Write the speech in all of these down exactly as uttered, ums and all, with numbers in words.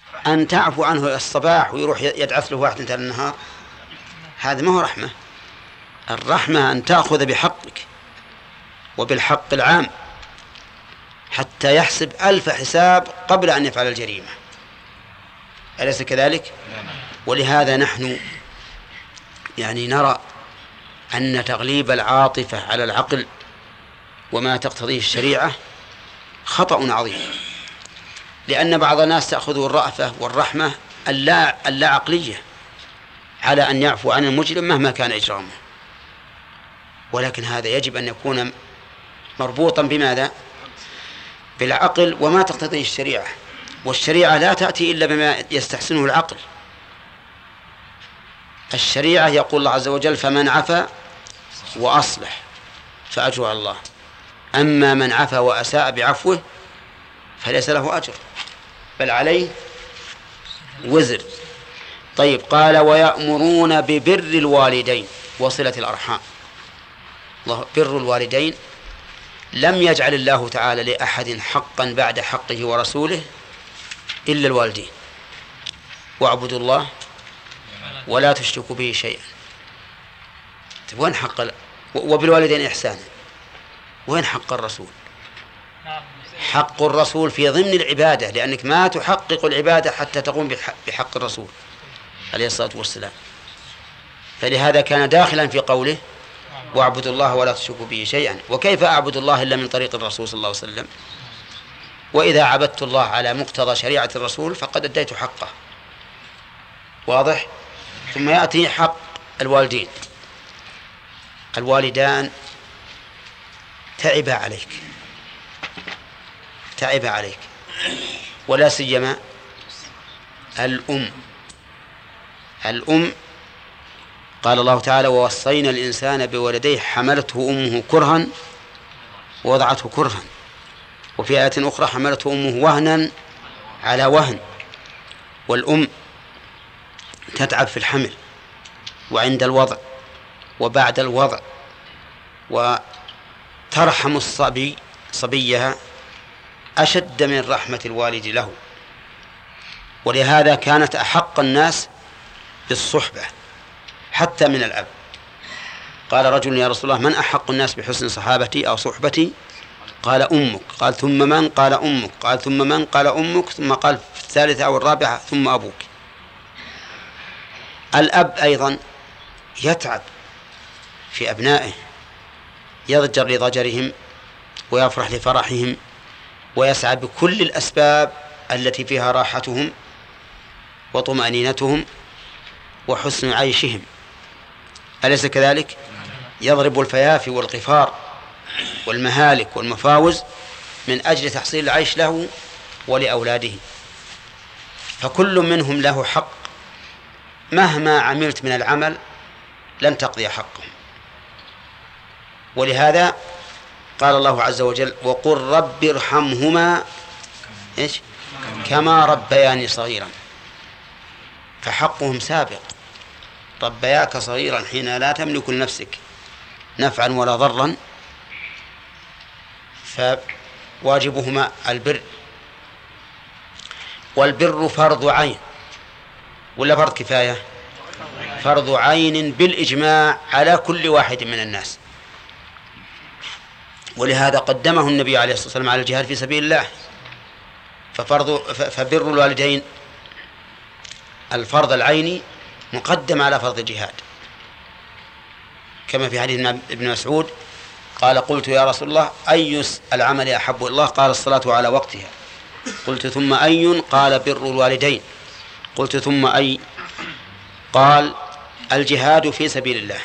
أن تعفو عنه الصباح ويروح يدعس له واحد انتهى النهار، هذا ما هو رحمة. الرحمة أن تأخذ بحقك وبالحق العام حتى يحسب ألف حساب قبل أن يفعل الجريمة، أليس كذلك؟ ولهذا نحن يعني نرى أن تغليب العاطفة على العقل وما تقتضيه الشريعة خطأ عظيم، لأن بعض الناس تأخذ الرأفة والرحمة اللا, اللا عقلية على أن يعفو عن المجرم مهما كان إجرامه، ولكن هذا يجب أن يكون مربوطا بماذا؟ بالعقل وما تقتضيه الشريعة، والشريعة لا تأتي إلا بما يستحسنه العقل. الشريعة يقول الله عز وجل فمن عفا وأصلح فأجره على الله، أما من عفا وأساء بعفوه فليس له أجر بل عليه وزر. طيب، قال ويأمرون ببر الوالدين وصلة الأرحام. الله بر الوالدين لم يجعل الله تعالى لأحد حقا بعد حقه ورسوله إلا الوالدين، واعبدوا الله ولا تشركوا به شيئا. وين حق ال... وبالوالدين إحسانا، وين حق الرسول؟ حق الرسول في ضمن العبادة، لأنك ما تحقق العبادة حتى تقوم بحق الرسول عليه الصلاة والسلام، فلهذا كان داخلا في قوله واعبدوا الله ولا تشركوا به شيئا. وكيف أعبد الله إلا من طريق الرسول صلى الله عليه وسلم؟ وإذا عبدت الله على مقتضى شريعة الرسول فقد أديت حقه. واضح؟ ثم يأتي حق الوالدين. الوالدان تعب عليك تعب عليك ولا سيما الأم. الأم قال الله تعالى ووصينا الإنسان بولديه حملته أمه كرها ووضعته كرها، وفي آية أخرى حملته أمه وهنا على وهن. والأم تتعب في الحمل وعند الوضع وبعد الوضع، وترحم الصبي صبيها أشد من رحمة الوالد له، ولهذا كانت أحق الناس بالصحبة حتى من الأب. قال رجل يا رسول الله من أحق الناس بحسن صحابتي أو صحبتي؟ قال أمك. قال ثم من؟ قال أمك. قال ثم من؟ قال أمك. ثم قال في الثالثة أو الرابعة ثم أبوك. الأب أيضا يتعب في أبنائه، يضجر لضجرهم ويفرح لفرحهم ويسعى بكل الأسباب التي فيها راحتهم وطمأنينتهم وحسن عيشهم، أليس كذلك؟ يضرب الفيافي والغفار والمهالك والمفاوز من أجل تحصيل العيش له ولأولاده، فكل منهم له حق، مهما عملت من العمل لن تقضي حقهم. ولهذا قال الله عز وجل وقل رب ارحمهما إيش؟ كما ربياني صغيرا، فحقهم سابق. ربياك صغيرا حين لا تملك لنفسك نفعا ولا ضرا، فواجبهما البر. والبر فرض عين ولا فرض كفاية؟ فرض عين بالإجماع على كل واحد من الناس، ولهذا قدمه النبي عليه الصلاة والسلام على الجهاد في سبيل الله. ففرض فبر الوالدين الفرض العيني مقدم على فرض الجهاد، كما في حديث ابن مسعود قال قلت يا رسول الله أي العمل أحب إلى الله؟ قال الصلاة على وقتها. قلت ثم أي؟ قال بر الوالدين. قلت ثم أي؟ قال الجهاد في سبيل الله.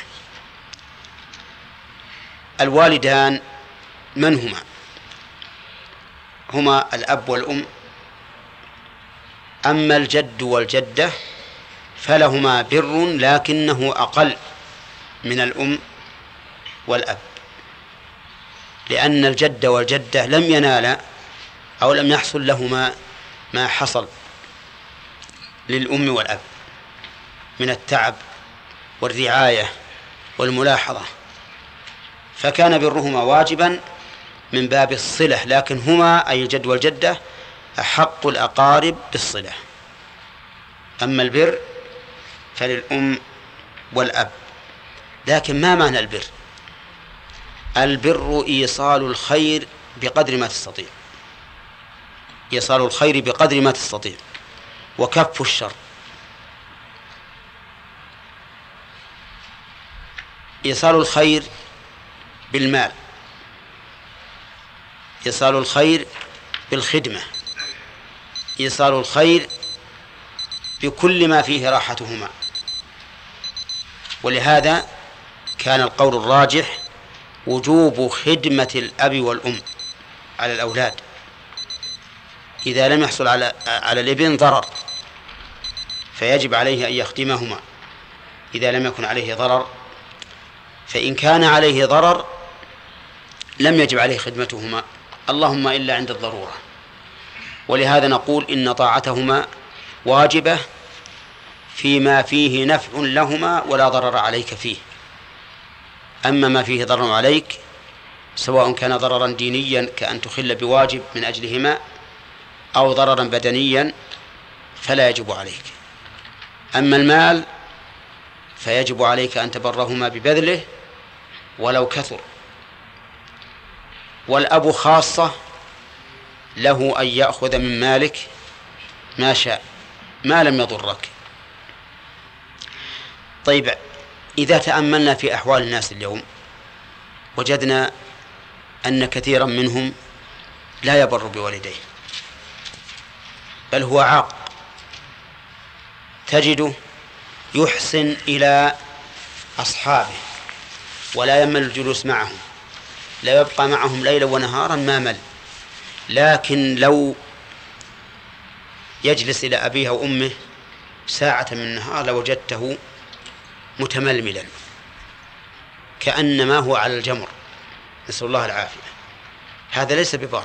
الوالدان من هما؟ هما الأب والأم. أما الجد والجدة فلهما بر لكنه أقل من الأم والأب، لأن الجد والجدة لم ينالا أو لم يحصل لهما ما حصل للأم والأب من التعب والرعاية والملاحظة، فكان برهما واجبا من باب الصلة، لكن هما أي الجد والجدة أحق الأقارب بالصلة. أما البر فللأم والأب. لكن ما معنى البر؟ البر إيصال الخير بقدر ما تستطيع، إيصال الخير بقدر ما تستطيع وكف الشر. إيصال الخير بالمال، إيصال الخير بالخدمة، إيصال الخير بكل ما فيه راحتهما. ولهذا كان القول الراجح وجوب خدمة الأب والأم على الأولاد إذا لم يحصل على على الابن ضرر، فيجب عليه أن يخدمهما إذا لم يكن عليه ضرر. فإن كان عليه ضرر لم يجب عليه خدمتهما، اللهم إلا عند الضرورة. ولهذا نقول إن طاعتهما واجبة فيما فيه نفع لهما ولا ضرر عليك فيه. أما ما فيه ضرر عليك سواء كان ضررا دينيا كأن تخل بواجب من أجلهما أو ضررا بدنيا فلا يجب عليك. أما المال فيجب عليك أن تبرهما ببذله ولو كثر. والأب خاصة له أن يأخذ من مالك ما شاء ما لم يضرك. طيب، إذا تأملنا في أحوال الناس اليوم وجدنا أن كثيرا منهم لا يبر بوالديه بل هو عاق، تجده يحسن إلى أصحابه ولا يمل الجلوس معهم، لا يبقى معهم ليلا ونهارا ما مل. لكن لو يجلس إلى أبيه وأمه ساعة من النهار لوجدته متململا كأنما هو على الجمر، نسأل الله العافية. هذا ليس ببار،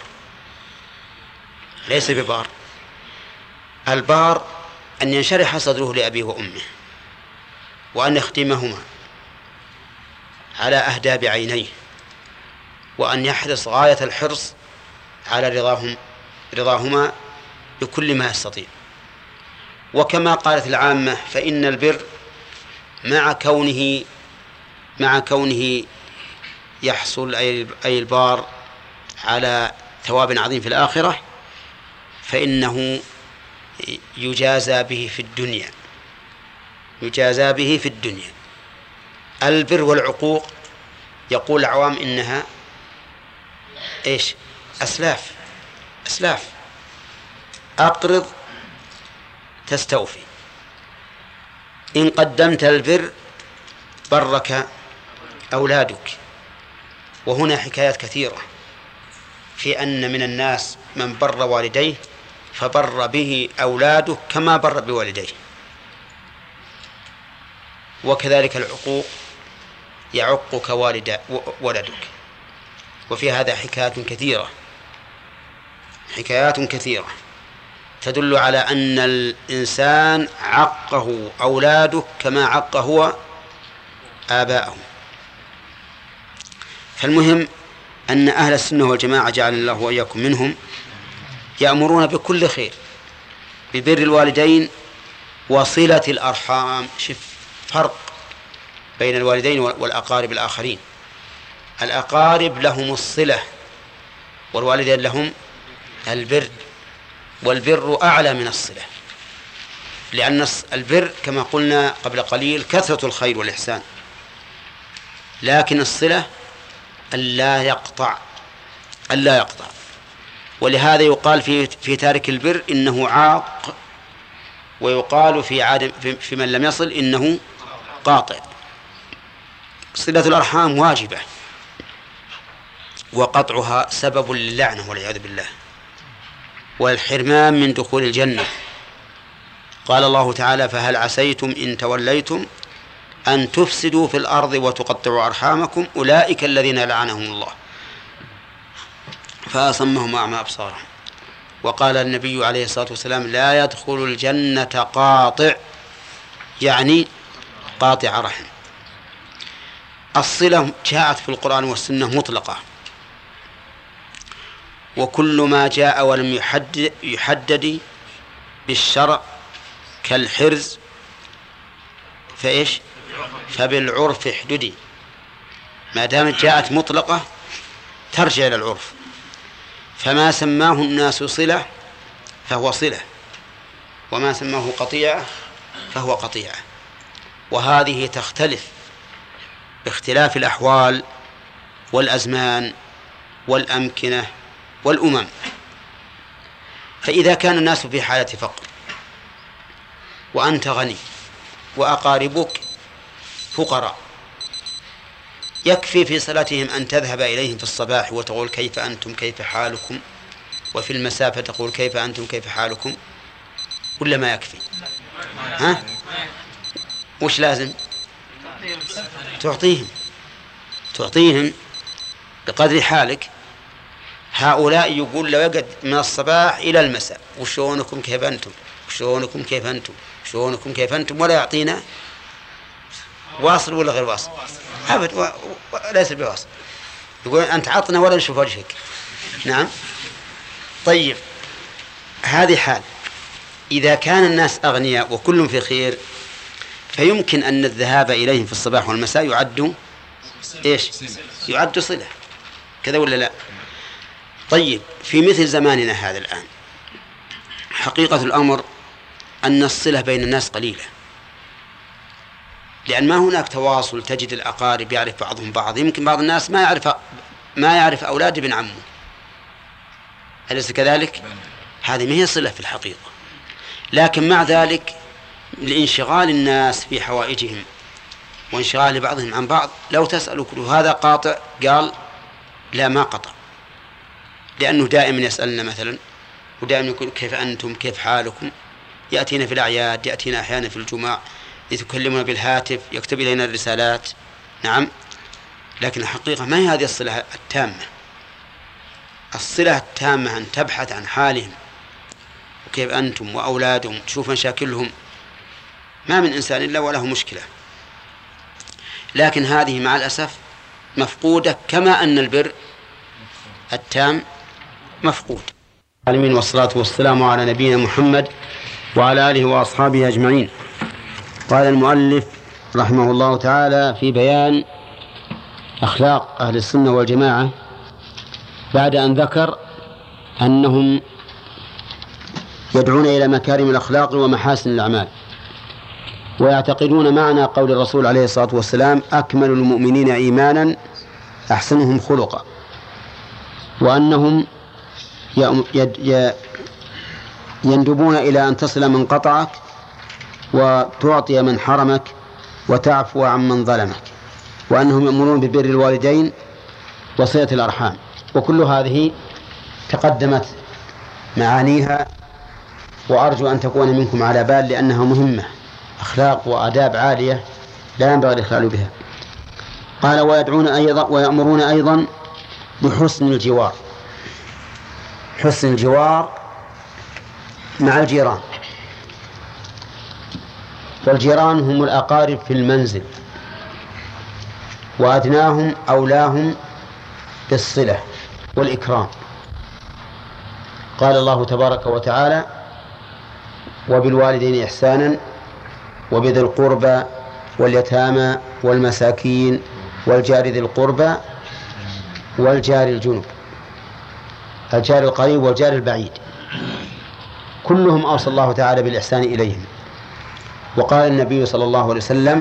ليس ببار. البار أن ينشرح صدره لأبيه وأمه وأن يخدمهما على أهداب عينيه وأن يحرص غاية الحرص على رضاهم رضاهما بكل ما يستطيع. وكما قالت العامة فإن البر مع كونه مع كونه يحصل أي البار على ثواب عظيم في الآخرة فإنه يجازى به في الدنيا يجازى به في الدنيا. البر والعقوق يقول العوام إنها إيش؟ أسلاف أسلاف أقرض تستوفي، إن قدمت البر برك أولادك. وهنا حكايات كثيرة في أن من الناس من بر والديه فبر به أولاده كما بر بوالديه. وكذلك العقوق يعقك والد ولدك. وفي هذا حكايات كثيرة حكايات كثيرة تدل على أن الإنسان عقه أولاده كما عق هو آباءه. فالمهم أن أهل السنة والجماعة جعل الله وإياكم منهم يأمرون بكل خير، ببر الوالدين وصلة الأرحام. شوف فرق بين الوالدين والأقارب الآخرين. الأقارب لهم الصلة والوالدين لهم البر، والبر أعلى من الصلة، لأن البر كما قلنا قبل قليل كثرة الخير والإحسان، لكن الصلة ألا يقطع ألا يقطع ولهذا يقال في في تارك البر إنه عاق، ويقال في عادم في, في من لم يصل إنه قاطع. صلة الأرحام واجبة وقطعها سبب للعنة والعياذ بالله والحرمان من دخول الجنة. قال الله تعالى فهل عسيتم إن توليتم أن تفسدوا في الأرض وتقطعوا أرحامكم أولئك الذين لعنهم الله فأصمهم وأعمى أبصارهم. وقال النبي عليه الصلاة والسلام لا يدخل الجنة قاطع، يعني قاطع رحم. الصلة جاءت في القرآن والسنة مطلقة، وكل ما جاء ولم يحدد, يحدد بالشرع كالحرز فإيش فبالعرف احددي، ما دامت جاءت مطلقة ترجع إلى العرف. فما سماه الناس صلة فهو صلة، وما سماه قطيعة فهو قطيعة. وهذه تختلف باختلاف الأحوال والأزمان والأمكنة والأمم. فإذا كان الناس في حالة فقر وأنت غني وأقاربك فقراء، يكفي في صلاتهم أن تذهب إليهم في الصباح وتقول كيف أنتم كيف حالكم، وفي المسافة تقول كيف أنتم كيف حالكم، ولا ما يكفي؟ ها؟ وش لازم؟ تعطيهم تعطيهم بقدر حالك. هؤلاء يقول لو يقعد من الصباح إلى المساء وشونكم كيف أنتم وشونكم كيف أنتم وشونكم كيف أنتم، ولا يعطينا واصل ولا غير واصل أبد، و... و... ليس بواصل. يقول أنت عطنا ولا نشوف وجهك. نعم. طيب هذه حال. إذا كان الناس أغنياء وكل في خير فيمكن أن الذهاب إليهم في الصباح والمساء يعد إيش؟ يعد صلة، كذا ولا لا؟ طيب في مثل زماننا هذا الآن حقيقة الأمر أن الصلة بين الناس قليلة، لأن ما هناك تواصل. تجد الأقارب يعرف بعضهم بعض، يمكن بعض الناس ما يعرف ما يعرف أولاد ابن عمه، أليس كذلك؟ هذه ما هي صلة في الحقيقة. لكن مع ذلك لانشغال الناس في حوائجهم وانشغال بعضهم عن بعض، لو تسأل كل هذا قاطع قال لا ما قطع، لأنه دائما يسألنا مثلا، ودائما يقول كيف أنتم كيف حالكم، يأتينا في الأعياد، يأتينا أحيانا في الجمعة، يتكلمنا بالهاتف، يكتب إلينا الرسالات. نعم. لكن الحقيقة ما هي هذه الصلة التامة. الصلة التامة أن تبحث عن حالهم وكيف أنتم وأولادهم، تشوف مشاكلهم. ما من إنسان إلا وله مشكلة، لكن هذه مع الأسف مفقودة، كما أن البر التام مفقود. العالمين، والصلاة والسلام على نبينا محمد وعلى آله وأصحابه أجمعين. قال المؤلف رحمه الله تعالى في بيان أخلاق أهل السنة والجماعة بعد أن ذكر أنهم يدعون إلى مكارم الأخلاق ومحاسن الأعمال، ويعتقدون معنى قول الرسول عليه الصلاة والسلام أكمل المؤمنين إيمانا أحسنهم خلقا، وأنهم يندبون إلى أن تصل من قطعك وتعطي من حرمك وتعفو عن من ظلمك، وأنهم يأمرون ببر الوالدين وصلة الأرحام. وكل هذه تقدمت معانيها، وأرجو أن تكون منكم على بال، لأنها مهمة، أخلاق وآداب عالية لا ينبغي الإخلال بها. قال ويدعون أيضا ويأمرون أيضا بحسن الجوار. حسن الجوار مع الجيران، والجيران هم الأقارب في المنزل، وأدناهم أولاهم بالصلة والإكرام. قال الله تبارك وتعالى وبالوالدين إحسانا وبذي القربى واليتامى والمساكين والجار ذي القربى والجار الجنب، الجار القريب والجار البعيد، كلهم أوصى الله تعالى بالإحسان إليهم. وقال النبي صلى الله عليه وسلم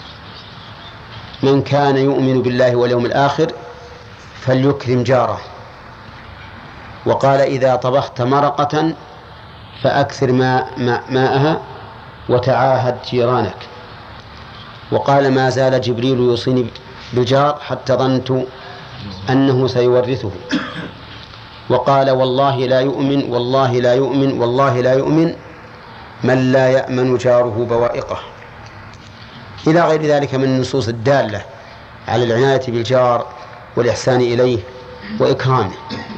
من كان يؤمن بالله واليوم الآخر فليكرم جاره. وقال إذا طبخت مرقة فأكثر ماء ماءها وتعاهد جيرانك. وقال ما زال جبريل يوصيني بالجار حتى ظننت أنه سيورثه. وقال والله لا يؤمن والله لا يؤمن والله لا يؤمن من لا يأمن جاره بوائقه، إلى غير ذلك من النصوص الدالة على العناية بالجار والإحسان إليه وإكرامه.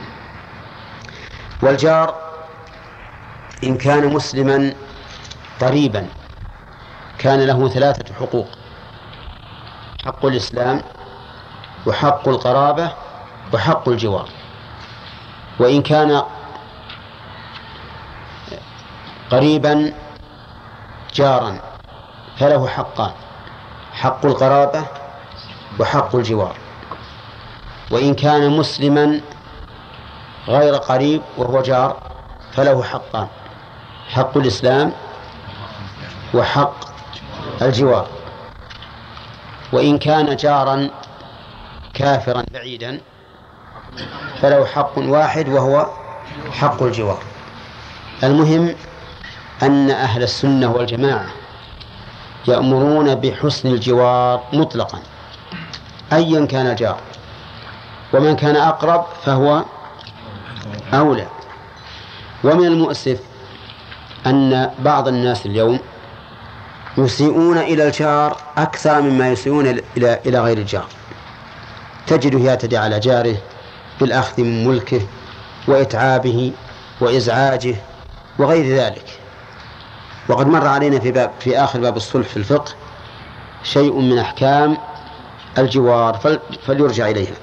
والجار إن كان مسلما قريبا كان له ثلاثة حقوق: حق الإسلام وحق القرابة وحق الجوار. وإن كان قريبا جارا فله حقان: حق القرابة وحق الجوار. وإن كان مسلما غير قريب وهو جار فله حقان: حق الإسلام وحق الجوار. وإن كان جارا كافرا بعيدا فله حق واحد وهو حق الجوار. المهم أن أهل السنة والجماعة يأمرون بحسن الجوار مطلقا أيا كان الجار، ومن كان أقرب فهو أولى. ومن المؤسف أن بعض الناس اليوم يسيئون إلى الجار أكثر مما يسيئون إلى إلى غير الجار. تجده يعتدي على جاره بالأخذ من ملكه وإتعابه وإزعاجه وغير ذلك. وقد مر علينا في باب في آخر باب الصلح في الفقه شيء من أحكام الجوار فليرجع إليها.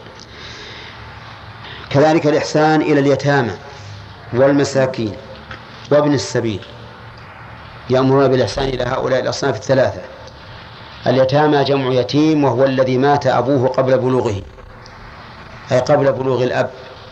كذلك الإحسان إلى اليتامى والمساكين وابن السبيل، يأمرون بالإحسان إلى هؤلاء الأصناف الثلاثة. اليتامى جمع يتيم، وهو الذي مات أبوه قبل بلوغه، أي قبل بلوغ الأب.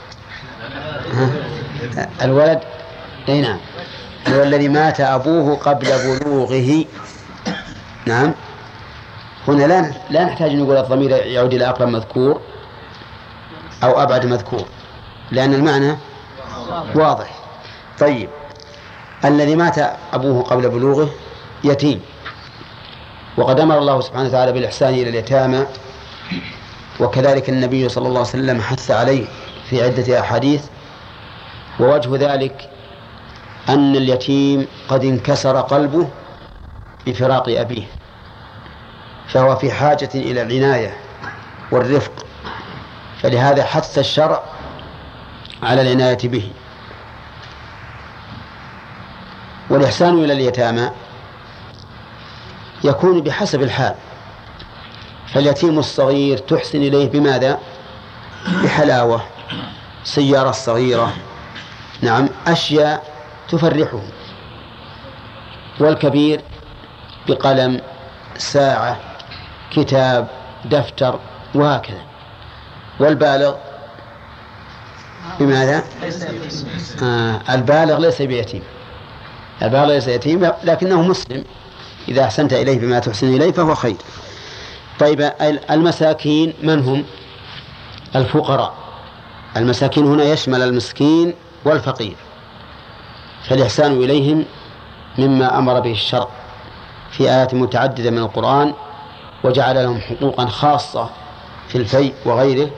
الولد أي نعم، هو الذي مات أبوه قبل بلوغه. نعم، هنا لا لا نحتاج نقول الضمير يعود إلى أقرب مذكور أو أبعد مذكور، لأن المعنى واضح. طيب، الذي مات أبوه قبل بلوغه يتيم، وقد أمر الله سبحانه وتعالى بالإحسان إلى اليتامى، وكذلك النبي صلى الله عليه وسلم حث عليه في عدة أحاديث. ووجه ذلك أن اليتيم قد انكسر قلبه بفراق أبيه، فهو في حاجة إلى العناية والرفق، فلهذا حث الشرع على العناية به. والإحسان إلى اليتامى يكون بحسب الحال، فاليتيم الصغير تحسن إليه بماذا؟ بحلاوة، سيارة صغيرة، نعم، أشياء تفرحه. والكبير بقلم، ساعة، كتاب، دفتر، وهكذا. والبالغ بماذا؟ آه البالغ ليس بيتيم، البالغ ليس يتيم لكنه مسلم، إذا أحسنت إليه بما تحسن إليه فهو خير. طيب، المساكين من هم؟ الفقراء. المساكين هنا يشمل المسكين والفقير، فالإحسان إليهم مما أمر به الشرع في آيات متعددة من القرآن، وجعل لهم حقوقا خاصة في الفيء وغيره.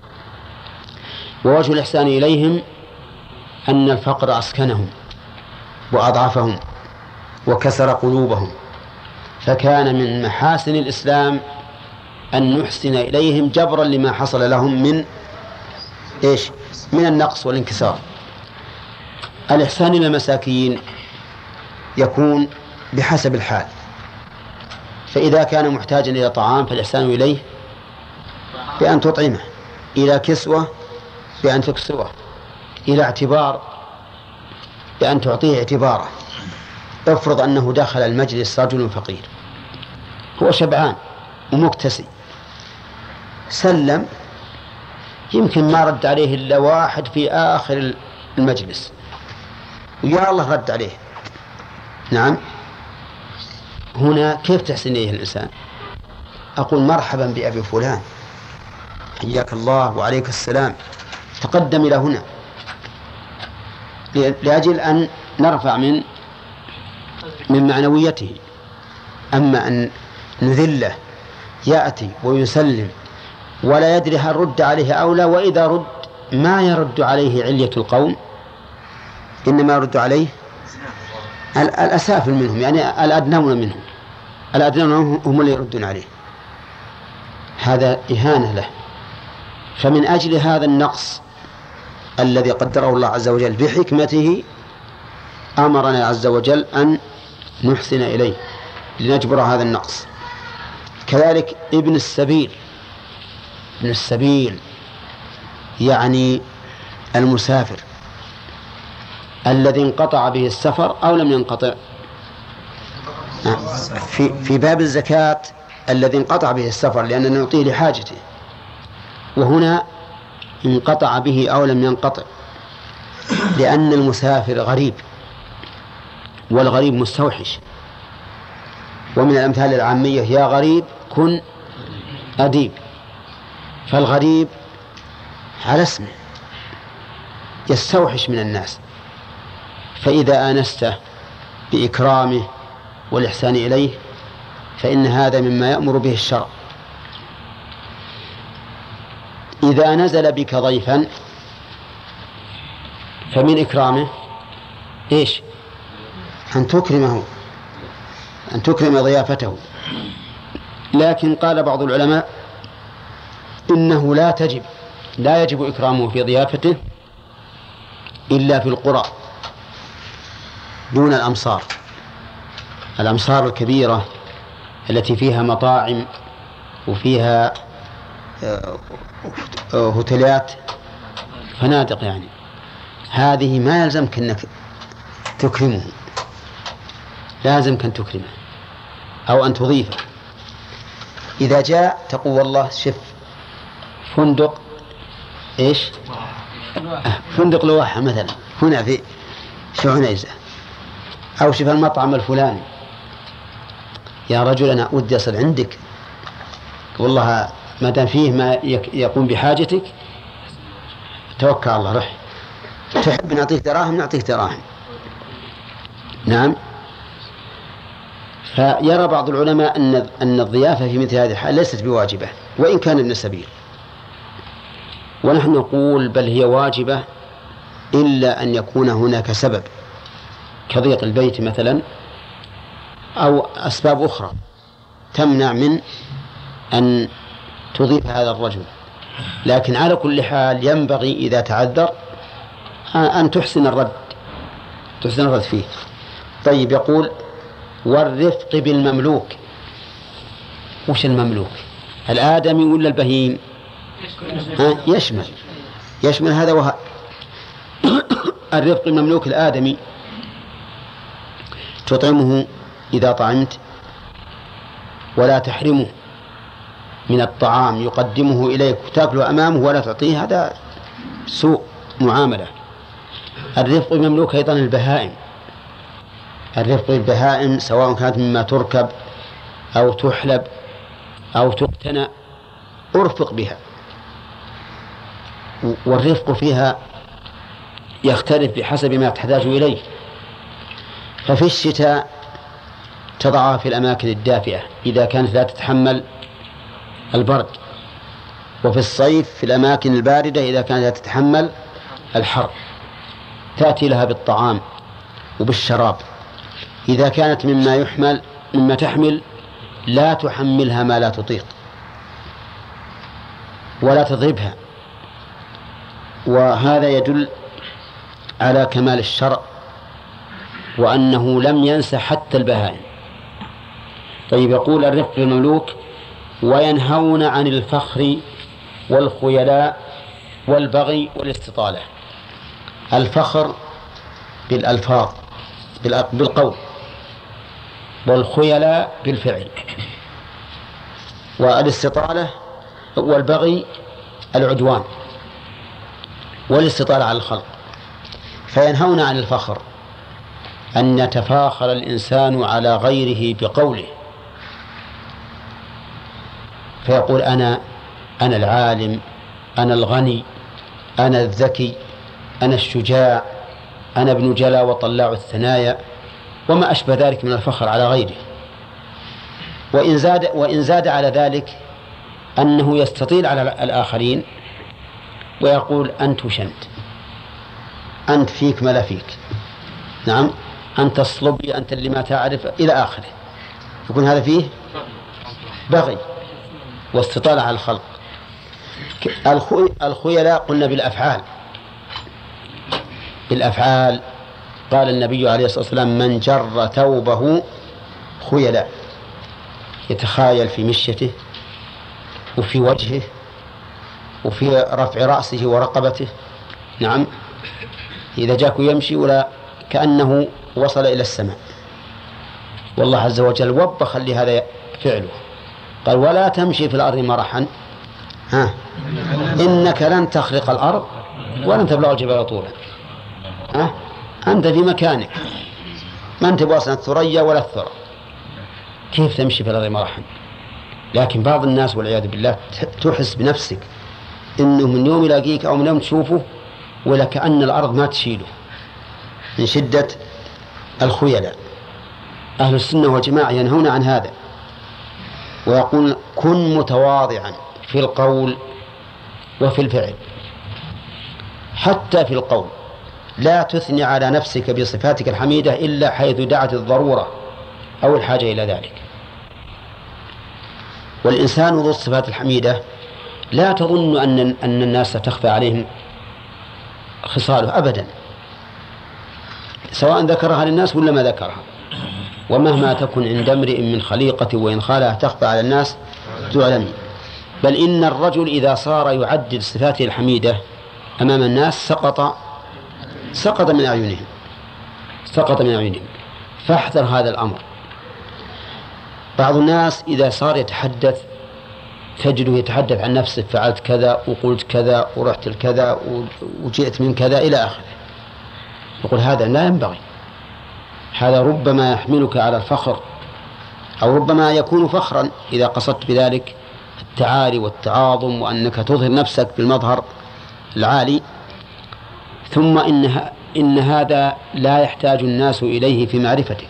ووجه الإحسان إليهم أن الفقر أسكنهم وأضعفهم وكسر قلوبهم، فكان من محاسن الإسلام أن نحسن إليهم جبرا لما حصل لهم من إيش؟ من النقص والانكسار. الإحسان إلى المساكين يكون بحسب الحال، فإذا كان محتاجا إلى طعام فالإحسان إليه بأن تطعمه، إلى كسوة بأن تكسوه، إلى اعتبار بأن تعطيه اعتباره. افرض أنه دخل المجلس رجل فقير، هو شبعان ومكتسي، سلم، يمكن ما رد عليه إلا واحد في آخر المجلس، ويا الله رد عليه. نعم، هنا كيف تحسن إليه الإنسان؟ أقول مرحبا بأبي فلان، حياك الله وعليك السلام، تقدم إلى هنا، لأجل أن نرفع من من معنويته. أما أن نذله يأتي ويسلم ولا يدري هل رد عليه أو لا، وإذا رد ما يرد عليه علية القوم، إنما يرد عليه الأسافل منهم، يعني الأدنون منهم، الأدنون هم اللي يردون عليه، هذا إهانة له. فمن أجل هذا النقص الذي قدره الله عز وجل بحكمته أمرنا عز وجل أن نحسن إليه لنجبر هذا النقص. كذلك ابن السبيل، ابن السبيل يعني المسافر الذي انقطع به السفر أو لم ينقطع، في في باب الزكاة الذي انقطع به السفر لأننا نعطيه لحاجته، وهنا انقطع به أو لم ينقطع لأن المسافر غريب، والغريب مستوحش. ومن الأمثال العامية يا غريب كن أديب، فالغريب على اسمه يستوحش من الناس، فإذا آنسته بإكرامه والإحسان إليه فإن هذا مما يأمر به الشرع. إذا نزل بك ضيفا فمن إكرامه إيش؟ أن تكرمه، أن تكرم ضيافته. لكن قال بعض العلماء إنه لا تجب لا يجب إكرامه في ضيافته إلا في القرى دون الأمصار. الأمصار الكبيرة التي فيها مطاعم وفيها هوتيلات فنادق، يعني هذه ما يلزمك أنك تكرمه، لازمك أن تكرمه أو أن تضيفه. إذا جاء تقول والله شف فندق إيش فندق لواحة مثلا هنا في شعنيزة، أو شف المطعم الفلاني، يا رجل أنا ودي أصل عندك والله ما دام فيه ما يقوم بحاجتك توكل على الله، رح تحب نعطيك دراهم نعطيك دراهم. نعم. فيرى بعض العلماء أن أن الضيافة في مثل هذه الحال ليست بواجبة وإن كان ابن السبيل، ونحن نقول بل هي واجبة إلا أن يكون هناك سبب كضيق البيت مثلا أو أسباب أخرى تمنع من أن تضيف هذا الرجل. لكن على كل حال ينبغي إذا تعذر أن تحسن الرد تحسن الرد فيه. طيب، يقول والرفق بالمملوك. وش المملوك؟ الآدمي ولا البهيم؟ ها يشمل يشمل هذا وهذا. الرفق المملوك الآدمي تطعمه إذا طعمت ولا تحرمه من الطعام، يقدمه إليك وتأكله أمامه ولا تعطيه، هذا سوء معاملة. الرفق المملوك أيضا البهائم، الرفق بالبهائم سواء كانت مما تركب أو تحلب أو تقتنى أرفق بها، والرفق فيها يختلف بحسب ما تحتاج إليه. ففي الشتاء تضعها في الأماكن الدافئة إذا كانت لا تتحمل البرد، وفي الصيف في الأماكن الباردة إذا كانت لا تتحمل الحر. تأتي لها بالطعام وبالشراب. إذا كانت مما يحمل مما تحمل لا تحملها ما لا تطيق ولا تضربها، وهذا يدل على كمال الشرع وأنه لم ينس حتى البهائم. طيب، يقول الرفق المملوك وينهون عن الفخر والخيلاء والبغي والاستطالة. الفخر بالألفاظ بالقول، والخيلاء بالفعل، والاستطالة والبغي العدوان والاستطالة على الخلق. فينهون عن الفخر أن يتفاخر الإنسان على غيره بقوله، فيقول أنا أنا العالم، أنا الغني، أنا الذكي، أنا الشجاع، أنا ابن جلا وطلاع الثنايا، وما أشبه ذلك من الفخر على غيره. وإن زاد وإن زاد على ذلك أنه يستطيل على الآخرين ويقول أنت وشنت، أنت فيك ما لا فيك، نعم أنت الصلبي، أنت اللي ما تعرف إلى آخره. يكون هذا فيه بغي واستطالة على الخلق. الخيلاء قلنا بالأفعال بالأفعال قال النبي عليه الصلاة والسلام من جر ثوبه خيلاء، يتخايل في مشيته وفي وجهه وفي رفع رأسه ورقبته. نعم، إذا جاك يمشي ولا كأنه وصل إلى السماء. والله عز وجل وبخ لهذا فعله، قال ولا تمشي في الأرض مرحا ها إنك لن تخرق الأرض ولن تبلغ الجبال طولا. ها أنت في مكانك، ما أنت بواسطة الثريا ولا الثرى، كيف تمشي في الأرض مرحا؟ لكن بعض الناس والعياذ بالله تحس بنفسك إنه من يوم يلاقيك أو من يوم تشوفه ولكأن الأرض ما تشيله من شدة الخيلاء. أهل السنة والجماعة ينهون عن هذا ويقول كن متواضعا في القول وفي الفعل. حتى في القول لا تثني على نفسك بصفاتك الحميدة إلا حيث دعت الضرورة أو الحاجة إلى ذلك. والإنسان ذو الصفات الحميدة لا تظن أن أن الناس تخفى عليهم خصاله أبدا، سواء ذكرها للناس ولا ما ذكرها. ومهما تكن عند امرئ من خليقة وإن خالها تخفى على الناس تعلمي. بل إن الرجل إذا صار يعدد صفاته الحميدة أمام الناس سقط سقط من أعينهم سقط من أعينهم فاحذر هذا الأمر. بعض الناس إذا صار يتحدث تجده يتحدث عن نفسه، فعلت كذا وقلت كذا ورحت الكذا وجئت من كذا إلى آخره. يقول هذا لا ينبغي، هذا ربما يحملك على الفخر أو ربما يكون فخرا إذا قصدت بذلك التعالي والتعاظم وأنك تظهر نفسك بالمظهر العالي. ثم إن, إن هذا لا يحتاج الناس إليه في معرفتك،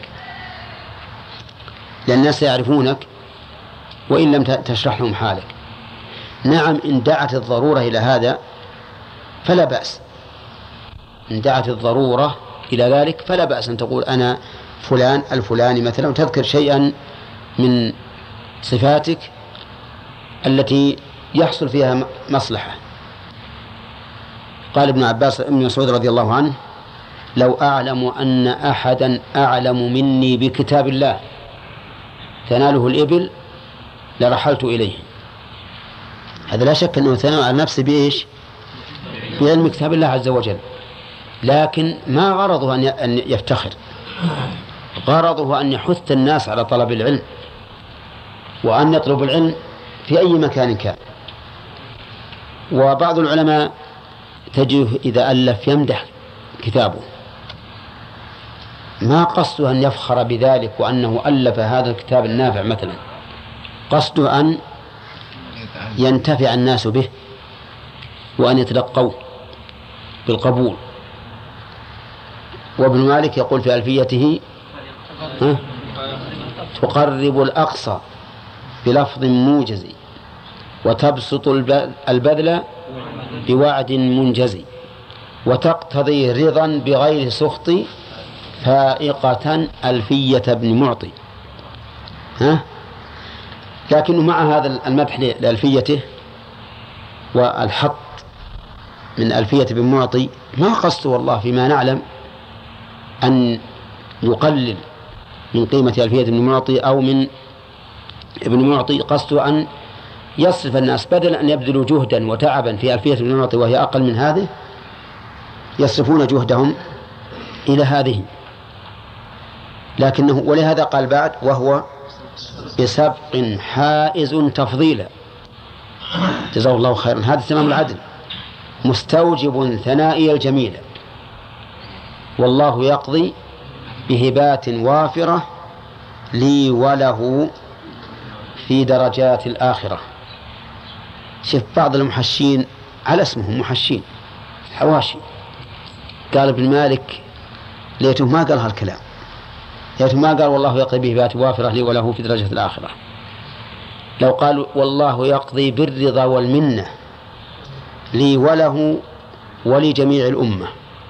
لأن الناس يعرفونك وإن لم تشرح لهم حالك. نعم إن دعت الضرورة إلى هذا فلا بأس، إن دعت الضرورة إلى ذلك فلا بأس أن تقول أنا فلان الفلاني مثلا وتذكر شيئا من صفاتك التي يحصل فيها مصلحة. قال ابن عباس ابن مسعود رضي الله عنه لو أعلم أن أحدا أعلم مني بكتاب الله تناله الإبل لرحلت إليه. هذا لا شك أنه ثناء على نفسه بإيش؟ بعلم كتاب الله عز وجل، لكن ما غرضه أن يفتخر، غرضه أن يحث الناس على طلب العلم وأن يطلب العلم في أي مكان كان. وبعض العلماء تجده إذا ألف يمدح كتابه، ما قصده أن يفخر بذلك وأنه ألف هذا الكتاب النافع مثلا، قصده أن ينتفع الناس به وأن يتلقوا بالقبول. وابن مالك يقول في ألفيته تقرب الأقصى بلفظ موجز وتبسط البذل بوعد منجز وتقتضي رضا بغير سخط فائقة ألفية ابن معطي. ها؟ لكنه مع هذا المدح لألفيته والحط من ألفية ابن معطي ما قصده والله فيما نعلم أن يقلل من قيمة ألفية ابن معطي أو من ابن معطي، قصده أن يصرف الناس بدل أن يبذلوا جهدا وتعبا في ألفية ابن معطي وهي أقل من هذه يصرفون جهدهم إلى هذه. لكنه ولهذا قال بعد وهو بسبق حائز تفضيلا. جزاه الله خيرا، هذا تمام العدل، مستوجب ثنائي الجميل. والله يقضي بهبات وافرة لي وله في درجات الآخرة. شوف بعض المحشين على اسمهم محشين حواشي، قال ابن مالك ليته ما قال هالكلام، ليته ما قال والله يقضي بهبات وافرة لي وله في درجة الآخرة. لو قال والله يقضي بالرضا والمنة لي وله ولجميع الأمة،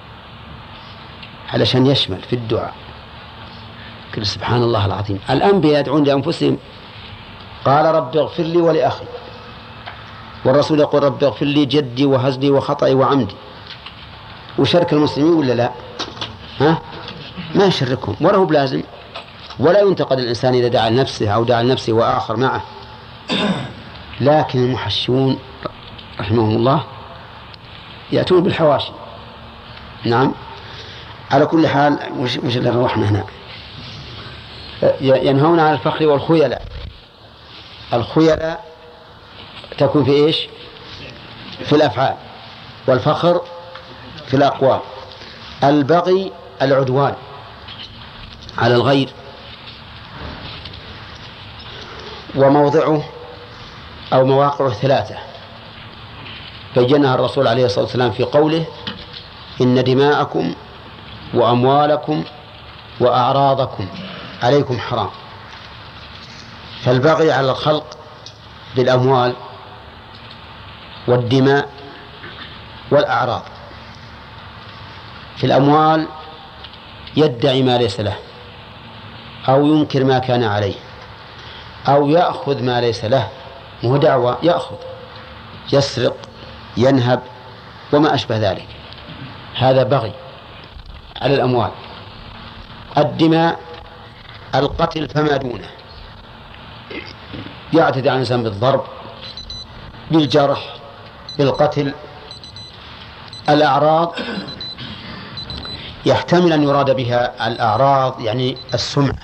علشان يشمل في الدعاء. كل سبحان الله العظيم، الأنبياء يدعون لأنفسهم، قال رب اغفر لي ولأخي، والرسول يقول رب اغفر لي جدي وهزلي وخطئي وعمدي. وشرك المسلمين ولا لا؟ ها؟ ما يشركهم ولا هو بلازم، ولا ينتقد الإنسان إذا دعا لنفسه أو دعا لنفسه وآخر معه. لكن المحشون رحمهم الله يأتون بالحواشي. نعم. على كل حال وش, وش اللي روحنا هنا؟ ينهون عن الفخر والخيلاء. الخيلاء تكون في إيش؟ في الأفعال، والفخر في الأقوال. البغي العدوان على الغير، وموضعه أو مواقعه ثلاثة بينها الرسول عليه الصلاة والسلام في قوله: إن دماءكم وأموالكم وأعراضكم عليكم حرام. فالبغي على الخلق بالأموال والدماء والأعراض. في الأموال يدعي ما ليس له، أو ينكر ما كان عليه، أو يأخذ ما ليس له، مو دعوة، يأخذ، يسرق، ينهب وما أشبه ذلك، هذا بغي على الأموال. الدماء القتل فما دونه، يعتدي على الإنسان بالضرب، بالجرح، بالقتل. الأعراض يحتمل أن يراد بها الأعراض يعني السمعة،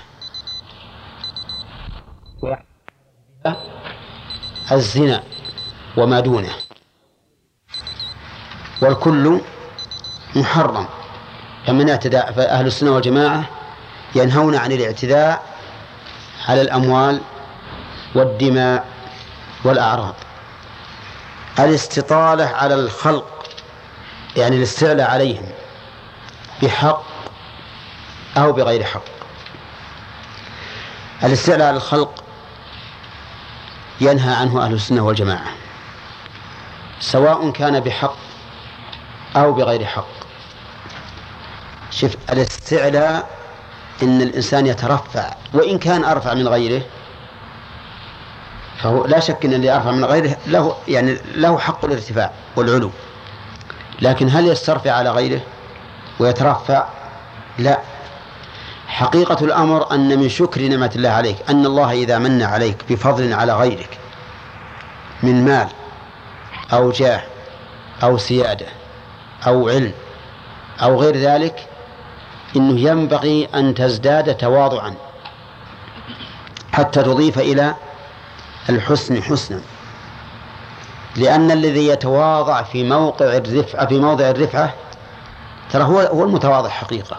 الزنا وما دونه، والكل محرم. فمن اعتدى، فأهل السنة والجماعة ينهون عن الاعتداء على الأموال والدماء والأعراض. الاستطالة على الخلق يعني الاستعلاء عليهم بحق أو بغير حق. الاستعلاء على الخلق ينهى عنه أهل السنة والجماعة، سواء كان بحق أو بغير حق. شوف، الاستعلاء إن الإنسان يترفع، وإن كان أرفع من غيره فهو لا شك أن اللي أرفع من غيره له يعني له حق الارتفاع والعلو، لكن هل يسترفع على غيره ويترفع؟ لا. حقيقة الأمر أن من شكر نعمة الله عليك أن الله إذا من عليك بفضل على غيرك من مال أو جاه أو سيادة أو علم أو غير ذلك، إنه ينبغي أن تزداد تواضعا حتى تضيف إلى الحسن حسنا، لأن الذي يتواضع في موقع الرفعة في موضع الرفعة ترى هو هو المتواضع حقيقة.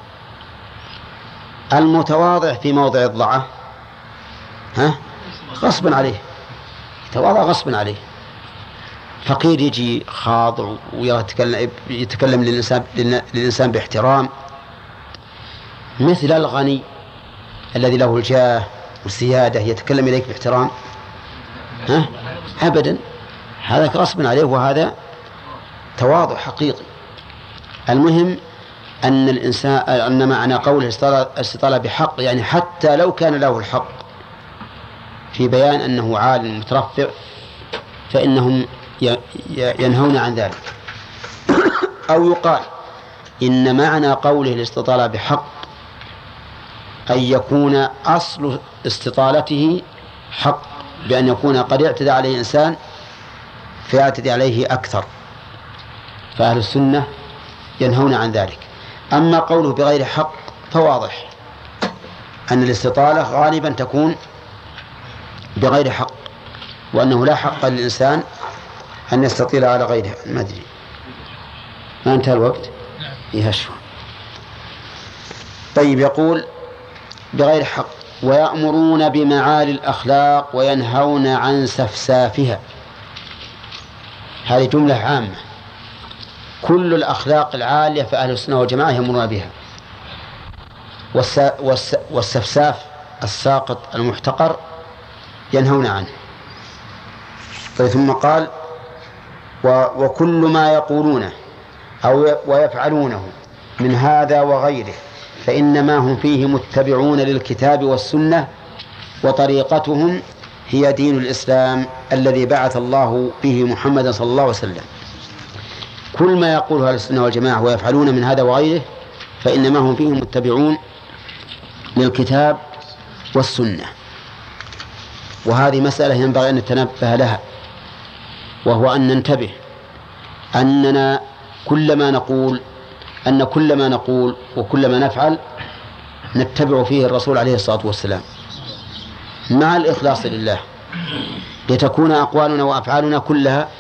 المتواضع في موضع الضعة ها غصبا عليه، يتواضع غصبا عليه. فقير يجي خاضع ويتكلم يتكلم للإنسان للإنسان باحترام، مثل الغني الذي له الجاه والسيادة يتكلم إليك باحترام؟ ها أبدا، هذا غصبا عليه، وهذا تواضع حقيقي. المهم أن الإنسان أن معنى قوله الاستطالة بحق يعني حتى لو كان له الحق في بيان أنه عالم مترفع فإنهم ينهون عن ذلك. أو يقال إن معنى قوله الاستطالة بحق أن يكون أصل استطالته حق، بأن يكون قد اعتدى عليه إنسان فيعتدي عليه أكثر، فأهل السنة ينهون عن ذلك. أما قوله بغير حق فواضح أن الاستطالة غالبا تكون بغير حق، وأنه لا حق للإنسان أن يستطيل على غيره. ما أدري ما انتهى الوقت يهشوا. طيب، يقول بغير حق. ويأمرون بمعالي الأخلاق وينهون عن سفسافها. هذه جملة عامة، كل الأخلاق العالية فأهل السنة والجماعة يأمرون بها، والسفساف الساقط المحتقر ينهون عنه. طيب، ثم قال وكل ما يقولونه أو ويفعلونه من هذا وغيره فإنما هم فيه متبعون للكتاب والسنة، وطريقتهم هي دين الإسلام الذي بعث الله به محمدا صلى الله عليه وسلم. كل ما يقوله أهل السنة والجماعة ويفعلون من هذا وغيره فإنما هم فيه متبعون للكتاب والسنة. وهذه مسألة ينبغي أن نتنبه لها، وهو أن ننتبه أننا كل ما نقول أن كل ما نقول وكل ما نفعل نتبع فيه الرسول عليه الصلاة والسلام مع الإخلاص لله، لتكون أقوالنا وأفعالنا كلها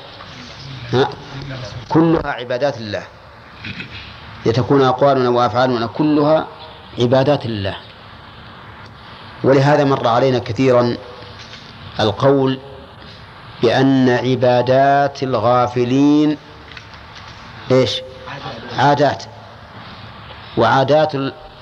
كلها عبادات لله، لتكون أقوالنا وأفعالنا كلها عبادات لله. ولهذا مر علينا كثيرا القول بأن عبادات الغافلين إيش؟ عادات، وعادات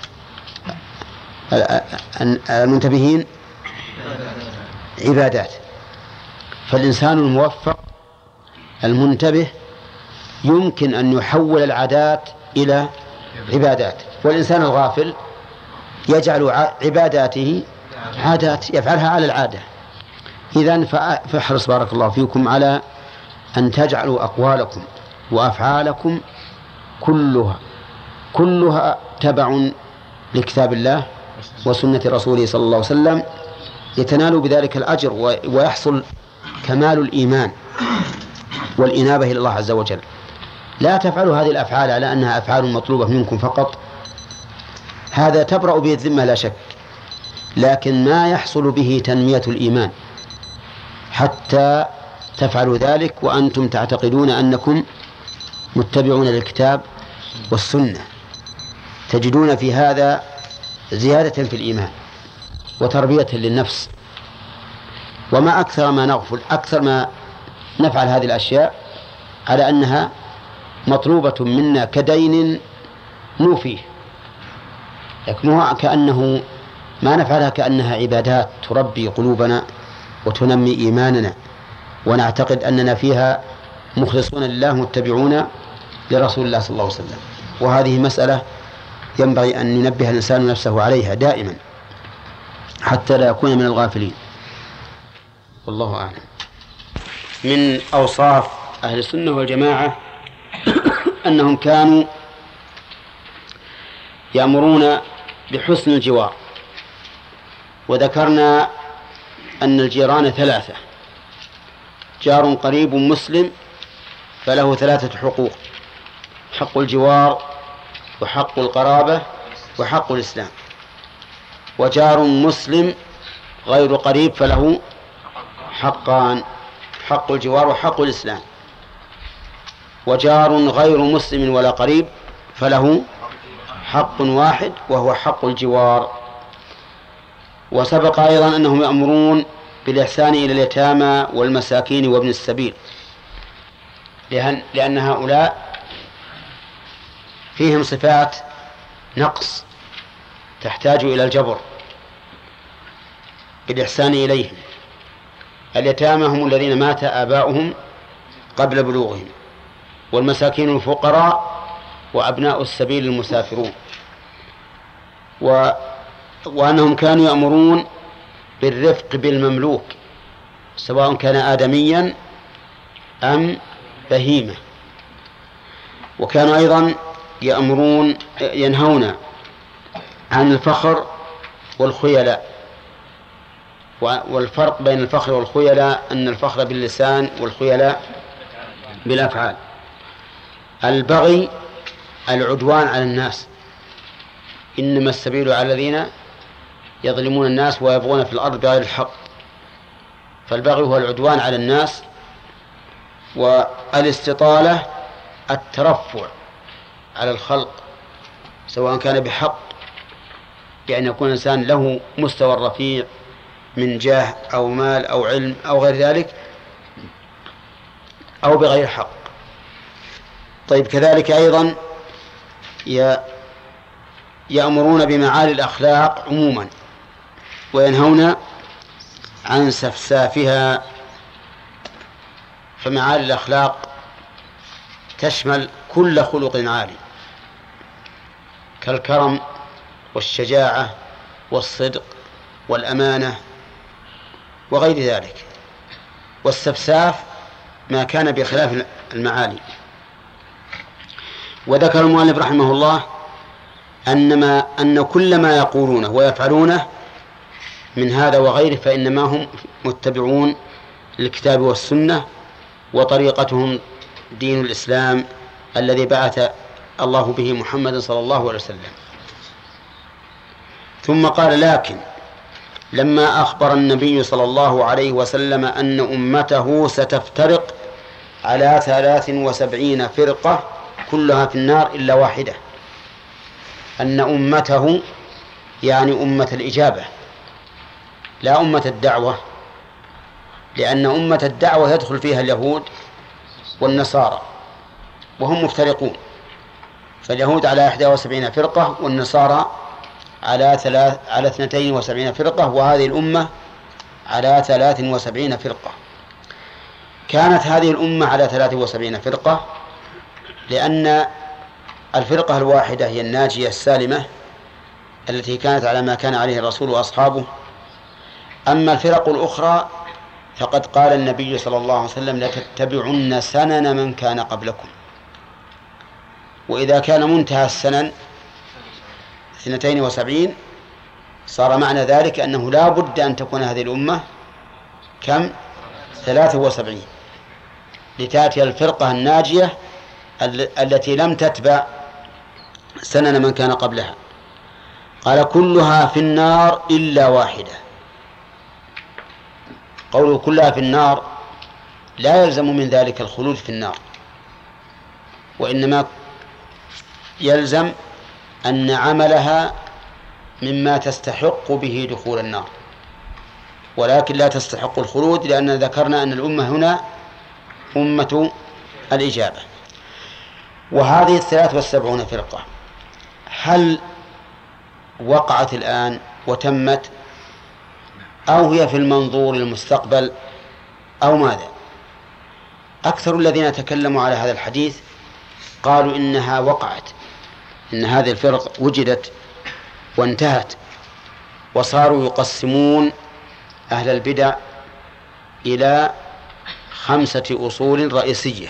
المنتبهين عبادات. فالإنسان الموفق المنتبه يمكن أن يحول العادات إلى عبادات، والإنسان الغافل يجعل عباداته عادات يفعلها على العادة. إذن فاحرص بارك الله فيكم على أن تجعلوا أقوالكم وأفعالكم كلها كلها تبع لكتاب الله وسنة رسوله صلى الله عليه وسلم، يتنال بذلك الأجر ويحصل كمال الإيمان والإنابة إلى الله عز وجل. لا تفعلوا هذه الأفعال على أنها أفعال مطلوبة منكم فقط، هذا تبرأ به الذمة لا شك، لكن ما يحصل به تنمية الإيمان حتى تفعلوا ذلك وأنتم تعتقدون أنكم متبعون للكتاب والسنة، تجدون في هذا زيادة في الإيمان وتربية للنفس. وما أكثر ما نغفل، أكثر ما نفعل هذه الأشياء على أنها مطلوبة منا كدين نوفيه، لكن هو كأنه ما نفعلها كأنها عبادات تربي قلوبنا وتنمي إيماننا، ونعتقد أننا فيها مخلصون لله متبعون لرسول الله صلى الله عليه وسلم. وهذه مسألة ينبغي أن ينبه الإنسان نفسه عليها دائما حتى لا يكون من الغافلين، والله أعلم. من أوصاف أهل السنة والجماعة أنهم كانوا يأمرون بحسن الجوار، وذكرنا أن الجيران ثلاثة: جار قريب مسلم فله ثلاثة حقوق: حق الجوار وحق القرابة وحق الإسلام. وجار مسلم غير قريب فله حقان: حق الجوار وحق الإسلام. وجار غير مسلم ولا قريب فله حق واحد وهو حق الجوار. وسبق أيضا أنهم يأمرون بالإحسان إلى اليتامى والمساكين وابن السبيل، لأن هؤلاء فيهم صفات نقص تحتاج إلى الجبر بالإحسان إليهم. اليتامى هم الذين مات آباؤهم قبل بلوغهم، والمساكين الفقراء، وأبناء السبيل المسافرون. و... وأنهم كانوا يأمرون بالرفق بالمملوك سواء كان آدميا أم بهيمة. وكانوا أيضا يأمرون ينهون عن الفخر والخيلاء. والفرق بين الفخر والخيلاء أن الفخر باللسان والخيلاء بالأفعال. البغي العدوان على الناس، إنما السبيل على الذين يظلمون الناس ويبغون في الأرض بغير الحق. فالبغي هو العدوان على الناس. والاستطالة الترفع على الخلق سواء كان بحق، بأن يكون الإنسان له مستوى رفيع من جاه أو مال أو علم أو غير ذلك، أو بغير حق. طيب، كذلك أيضا يأمرون بمعالي الأخلاق عموما وينهون عن سفسافها. فمعالي الأخلاق تشمل كل خلق عالي كالكرم والشجاعة والصدق والأمانة وغير ذلك. والسفساف ما كان بخلاف المعالي. وذكر المؤلف رحمه الله أنما أن كل ما يقولونه ويفعلونه من هذا وغيره فإنما هم متبعون للكتاب والسنة، وطريقتهم دين الإسلام الذي بعث الله به محمد صلى الله عليه وسلم. ثم قال: لكن لما أخبر النبي صلى الله عليه وسلم أن أمته ستفترق على ثلاث وسبعين فرقة كلها في النار إلا واحدة، أن أمته يعني أمة الإجابة لا أمة الدعوة، لأن أمة الدعوة يدخل فيها اليهود والنصارى وهم مفترقون، فاليهود على إحدى وسبعين فرقة والنصارى على ثلاث على اثنتين وسبعين فرقة، وهذه الأمة على ثلاث وسبعين فرقة. كانت هذه الأمة على ثلاث وسبعين فرقة لأن الفرقة الواحدة هي الناجية السالمة التي كانت على ما كان عليه الرسول وأصحابه. أما الفرق الأخرى فقد قال النبي صلى الله عليه وسلم: لتتبعن سنن من كان قبلكم. وإذا كان منتهى السنن اثنتين وسبعين صار معنى ذلك أنه لا بد أن تكون هذه الأمة كم؟ ثلاثة وسبعين، لتأتي الفرقة الناجية التي لم تتبع سنن من كان قبلها. قال: كلها في النار إلا واحدة. قوله كلها في النار لا يلزم من ذلك الخلود في النار، وإنما يلزم أن عملها مما تستحق به دخول النار، ولكن لا تستحق الخلود، لأن ذكرنا أن الأمة هنا أمة الإجابة. وهذه الثلاث والسبعون فرقة هل وقعت الآن وتمت، أو هي في المنظور المستقبل، أو ماذا؟ أكثر الذين تكلموا على هذا الحديث قالوا إنها وقعت، إن هذه الفرق وجدت وانتهت، وصاروا يقسمون أهل البدع إلى خمسة أصول رئيسية،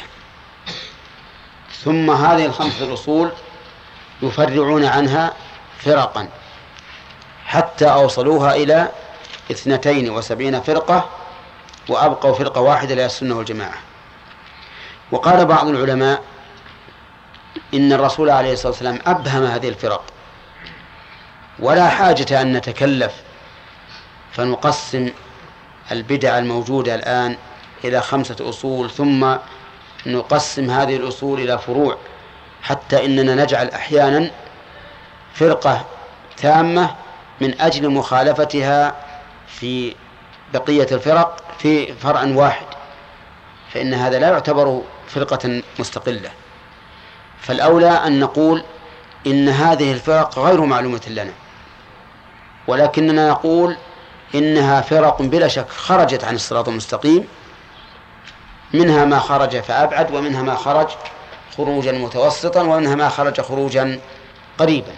ثم هذه الخمسة الأصول يفرعون عنها فرقا حتى أوصلوها إلى اثنتين وسبعين فرقة، وأبقوا فرقة واحدة لا السنة والجماعة. وقال بعض العلماء إن الرسول عليه الصلاة والسلام أبهم هذه الفرق، ولا حاجة أن نتكلف فنقسم البدع الموجودة الآن إلى خمسة أصول ثم نقسم هذه الأصول إلى فروع، حتى إننا نجعل أحيانا فرقة تامة من أجل مخالفتها في بقية الفرق في فرع واحد، فإن هذا لا يعتبر فرقة مستقلة. فالأولى أن نقول إن هذه الفرق غير معلومة لنا، ولكننا نقول إنها فرق بلا شك خرجت عن الصراط المستقيم، منها ما خرج فأبعد، ومنها ما خرج خروجا متوسطا، ومنها ما خرج خروجا قريبا،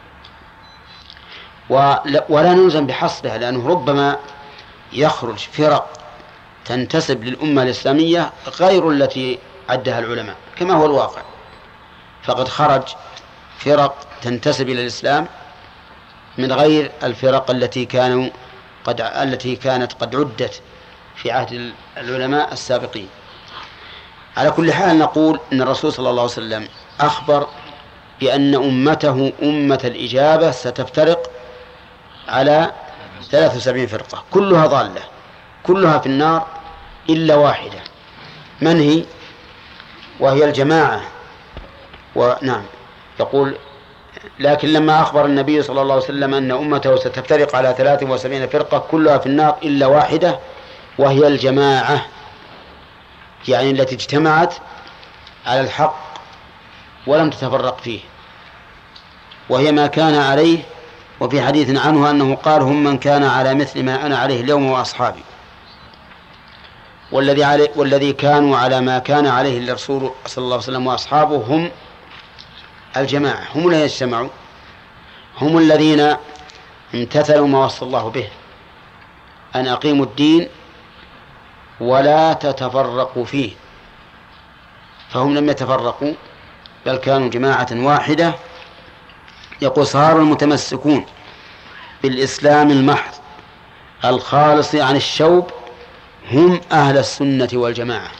ولا نلزم بحصرها، لأنه ربما يخرج فرق تنتسب للأمة الإسلامية غير التي عدها العلماء كما هو الواقع. فقد خرج فرق تنتسب إلى الإسلام من غير الفرق التي كانوا قد التي كانت قد عدت في عهد العلماء السابقين. على كل حال نقول إن الرسول صلى الله عليه وسلم أخبر بأن أمته أمة الإجابة ستفترق على ثلاث وسبعين فرقة كلها ضالة، كلها في النار إلا واحدة. من هي؟ وهي الجماعة. ونعم، يقول: لكن لما أخبر النبي صلى الله عليه وسلم أن أمته ستفترق على ثلاث وسبعين فرقة كلها في النار إلا واحدة وهي الجماعة، يعني التي اجتمعت على الحق ولم تتفرق فيه، وهي ما كان عليه. وفي حديث عنه أنه قال: هم من كان على مثل ما أنا عليه اليوم وأصحابي. والذي, علي والذي كانوا على ما كان عليه الرسول صلى الله عليه وسلم وأصحابه هم الجماعة، هم الذين اجتمعوا، هم الذين امتثلوا ما وصى الله به، أن أقيموا الدين ولا تتفرقوا فيه، فهم لم يتفرقوا بل كانوا جماعة واحدة. يقول: صار المتمسكون بالإسلام المحض الخالص عن الشوب هم أهل السنة والجماعة.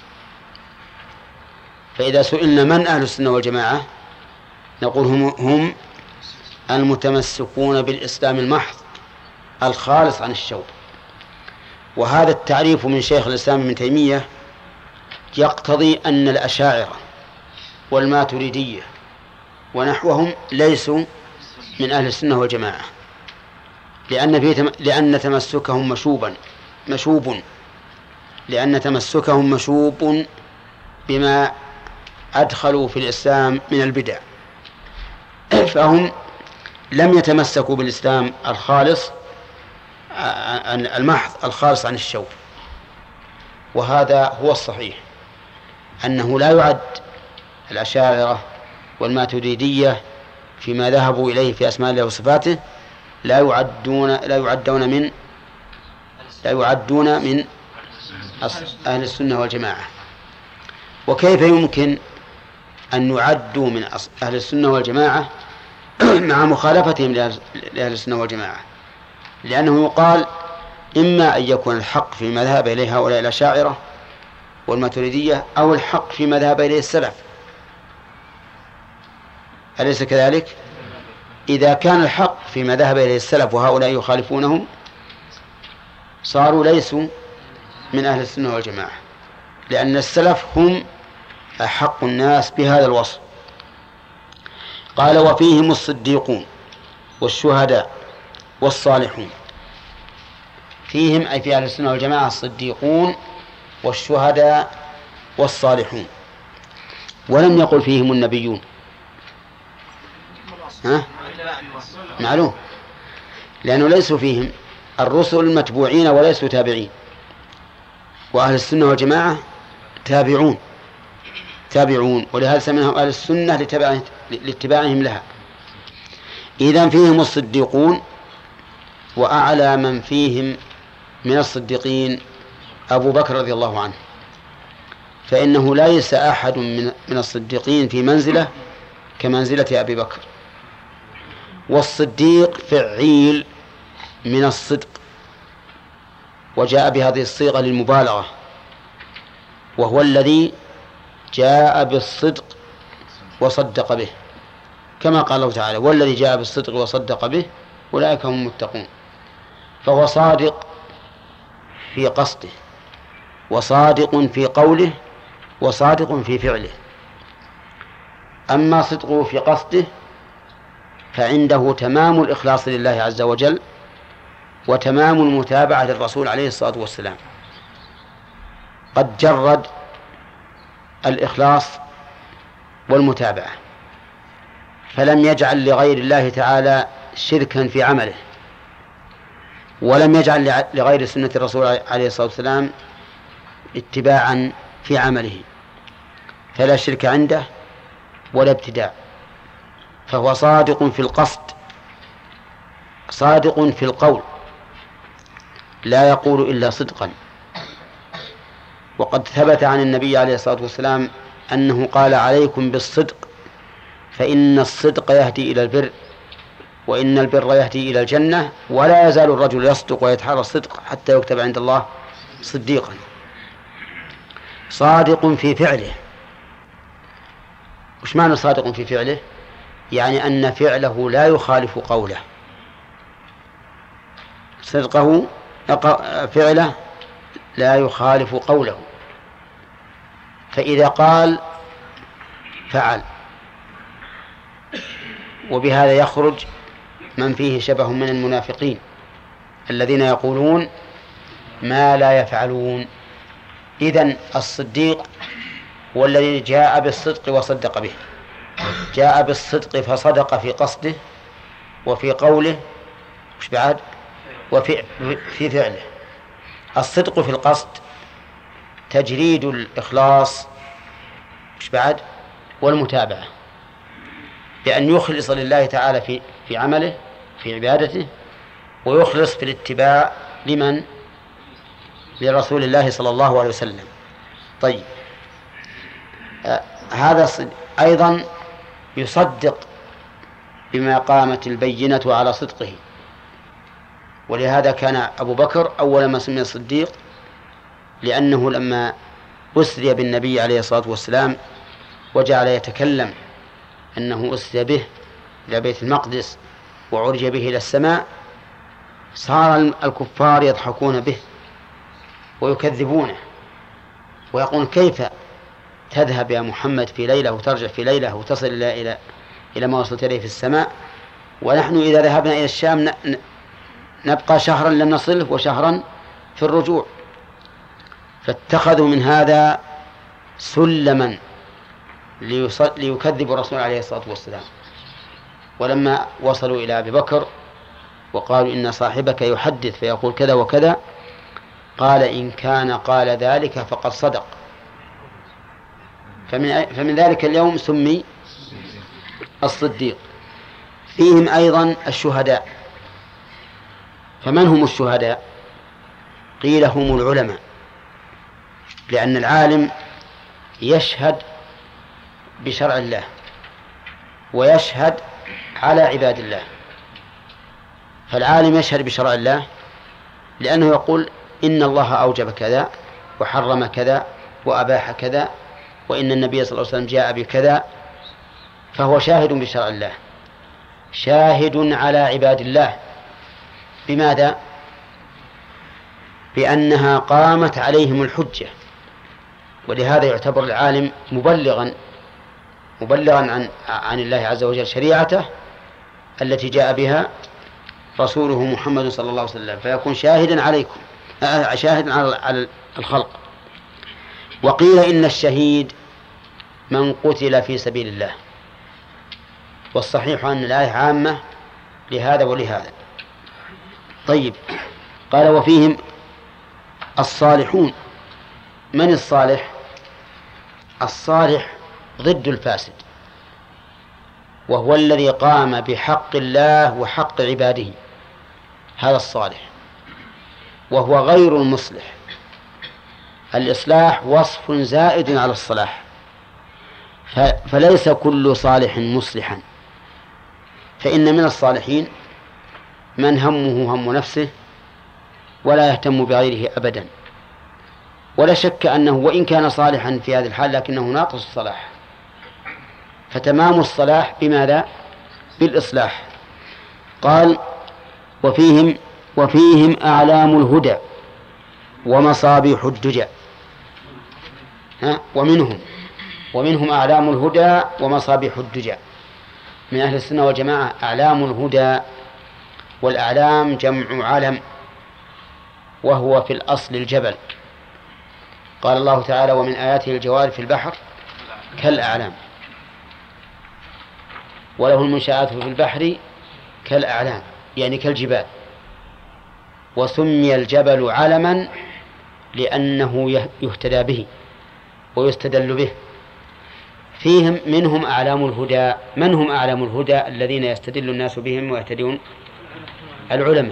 فإذا سئلنا من أهل السنة والجماعة نقول هم, هم المتمسكون بالإسلام المحض الخالص عن الشوب. وهذا التعريف من شيخ الإسلام ابن تيمية يقتضي أن الأشاعرة والماتريدية ونحوهم ليسوا من أهل السنة والجماعة، لأن في تم... لأن تمسكهم مشوبا مشوب لأن تمسكهم مشوب بما أدخلوا في الإسلام من البدع، فهم لم يتمسكوا بالإسلام الخالص المحض الخالص عن الشوب. وهذا هو الصحيح، أنه لا يعد الأشاعرة والماتريدية فيما ذهبوا إليه في أسماء الله وصفاته لا يعدون لا يعدون من لا يعدون من أهل السنة والجماعة. وكيف يمكن أن يعدوا من أهل السنة والجماعة مع مخالفتهم لأهل السنة والجماعة؟ لأنه يقال إما أن يكون الحق فيما ذهب إليه هؤلاء الأشاعرة والماتريدية أو الحق فيما ذهب إليه السلف، أليس كذلك؟ إذا كان الحق فيما ذهب إليه السلف وهؤلاء يخالفونهم صاروا ليسوا من أهل السنة والجماعة، لأن السلف هم أحق الناس بهذا الوصف. قال وفيهم الصديقون والشهداء والصالحون. فيهم أي في أهل السنة والجماعة الصديقون والشهداء والصالحون، ولم يقل فيهم النبيون. ها؟ معلوم، لأنه ليسوا فيهم الرسل المتبوعين وليسوا تابعين، وأهل السنة والجماعة تابعون تابعون ولهذا سميناهم أهل السنة لاتباعهم لها. إذن فيهم الصديقون، وأعلى من فيهم من الصديقين أبو بكر رضي الله عنه، فإنه ليس أحد من الصديقين في منزلة كمنزلة أبي بكر. والصديق فعيل من الصدق، وجاء بهذه الصيغة للمبالغة، وهو الذي جاء بالصدق وصدق به، كما قال الله تعالى والذي جاء بالصدق وصدق به أولئك هم المتقون. فهو صادق في قصده، وصادق في قوله، وصادق في فعله. أما صدقه في قصده فعنده تمام الإخلاص لله عز وجل وتمام المتابعة للرسول عليه الصلاة والسلام، قد جرد الإخلاص والمتابعة، فلم يجعل لغير الله تعالى شركا في عمله، ولم يجعل لغير سنة الرسول عليه الصلاة والسلام اتباعا في عمله، فلا شرك عنده ولا ابتداع. فهو صادق في القصد، صادق في القول، لا يقول إلا صدقا. وقد ثبت عن النبي عليه الصلاة والسلام أنه قال عليكم بالصدق فإن الصدق يهدي إلى البر، وإن البر يهدي إلى الجنة، ولا يزال الرجل يصدق ويتحرى الصدق حتى يكتب عند الله صديقا. صادق في فعله. وش معنى صادق في فعله؟ يعني أن فعله لا يخالف قوله، صدقه فعله لا يخالف قوله، فإذا قال فعل. وبهذا يخرج من فيه شبه من المنافقين الذين يقولون ما لا يفعلون. إذن الصديق هو الذي جاء بالصدق وصدق به، جاء بالصدق فصدق في قصده وفي قوله وش بعد وفي في فعله. الصدق في القصد تجريد الإخلاص وش بعد والمتابعة، بأن يخلص لله تعالى في في عمله في عبادته، ويخلص في الاتباع لمن؟ لرسول الله صلى الله عليه وسلم. طيب آه هذا أيضا يصدق بما قامت البينة على صدقه، ولهذا كان أبو بكر أول ما سمي الصديق، لأنه لما أسري بالنبي عليه الصلاة والسلام وجعل يتكلم أنه أسري به إلى بيت المقدس وعرج به إلى السماء صار الكفار يضحكون به ويكذبونه ويقول كيف تذهب يا محمد في ليلة وترجع في ليلة وتصل إلى إلى إلى ما وصلت إليه في السماء، ونحن إذا ذهبنا إلى الشام نبقى شهرا لم نصله وشهرا في الرجوع. فاتخذوا من هذا سلما ليكذبوا الرسول عليه الصلاة والسلام. ولما وصلوا إلى أبي بكر وقالوا إن صاحبك يحدث فيقول كذا وكذا، قال إن كان قال ذلك فقد صدق. فمن, فمن ذلك اليوم سمي الصديق. فيهم أيضا الشهداء. فمن هم الشهداء؟ قيل هم العلماء، لأن العالم يشهد بشرع الله ويشهد على عباد الله. فالعالم يشهد بشرع الله لأنه يقول إن الله أوجب كذا وحرم كذا وأباح كذا وإن النبي صلى الله عليه وسلم جاء بكذا، فهو شاهد بشرع الله، شاهد على عباد الله. بماذا؟ بأنها قامت عليهم الحجة. ولهذا يعتبر العالم مبلغا مبلغا عن عن الله عز وجل شريعته التي جاء بها رسوله محمد صلى الله عليه وسلم، فيكون شاهدا عليكم، شاهدا على الخلق. وقيل إن الشهيد من قتل في سبيل الله، والصحيح أن الآية عامة لهذا ولهذا. طيب، قال وفيهم الصالحون. من الصالح؟ الصالح ضد الفاسد، وهو الذي قام بحق الله وحق عباده، هذا الصالح، وهو غير المصلح. الإصلاح وصف زائد على الصلاح، فليس كل صالح مصلحا. فإن من الصالحين من همه هم نفسه ولا يهتم بغيره أبدا، ولا شك أنه وإن كان صالحا في هذه الحال لكنه ناقص الصلاح. فتمام الصلاح بماذا؟ بالإصلاح. قال وفيهم وفيهم أعلام الهدى ومصابيح الدجى. ها؟ ومنهم ومنهم أعلام الهدى ومصابيح الدجى. من أهل السنة والجماعة أعلام الهدى، والأعلام جمع علم، وهو في الأصل الجبل. قال الله تعالى ومن آياته الجوار في البحر كالأعلام، وله المنشآت في البحر كالأعلام، يعني كالجبال. وسمي الجبل علما لأنه يهتدى به ويستدل به. فيهم منهم أعلام الهدى. من هم أعلام الهدى الذين يستدل الناس بهم ويهتدون؟ العلماء،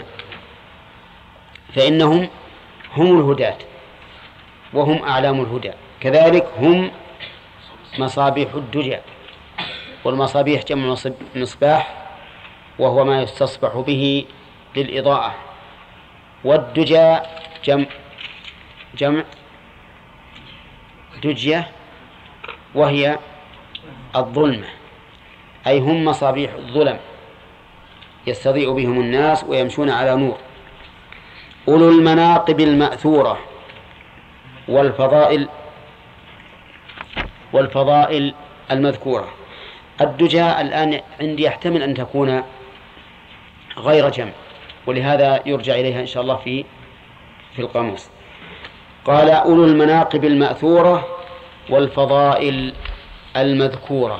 فإنهم هم الهداة وهم أعلام الهدى. كذلك هم مصابيح الدجى، والمصابيح جمع مصباح وهو ما يستصبح به للإضاءة، والدجى جمع جمع دجية وهي الظلمة، أي هم مصابيح الظلم يستضيء بهم الناس ويمشون على نور. أولو المناقب المأثورة والفضائل والفضائل المذكورة. الدجى الآن عندي يحتمل أن تكون غير جمع، ولهذا يرجع إليها إن شاء الله في في القاموس. قال أولو المناقب المأثورة والفضائل المذكورة.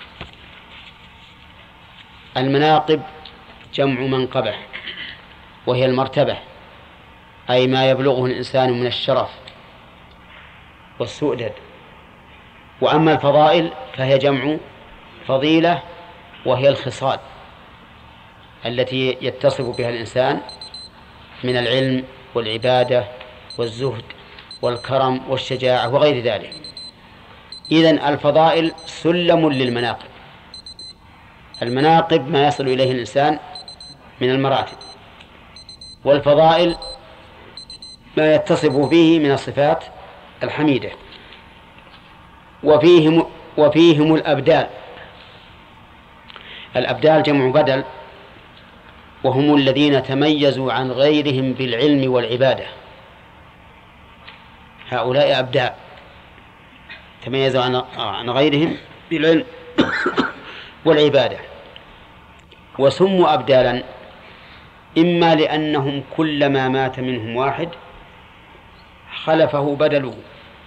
المناقب جمع منقبة، وهي المرتبة، أي ما يبلغه الإنسان من الشرف والسؤدد. وأما الفضائل فهي جمع فضيلة، وهي الخصال التي يتصف بها الإنسان من العلم والعبادة والزهد والكرم والشجاعة وغير ذلك. إذن الفضائل سلم للمناقب. المناقب ما يصل إليه الإنسان من المراتب، والفضائل ما يتصف به من الصفات الحميدة. وفيهم وفيهم الأبدال. الأبدال جمع بدل، وهم الذين تميزوا عن غيرهم بالعلم والعبادة. هؤلاء أبدال تميزوا عن غيرهم بالعلم والعبادة، وسموا أبدالا إما لأنهم كلما مات منهم واحد خلفه بدله،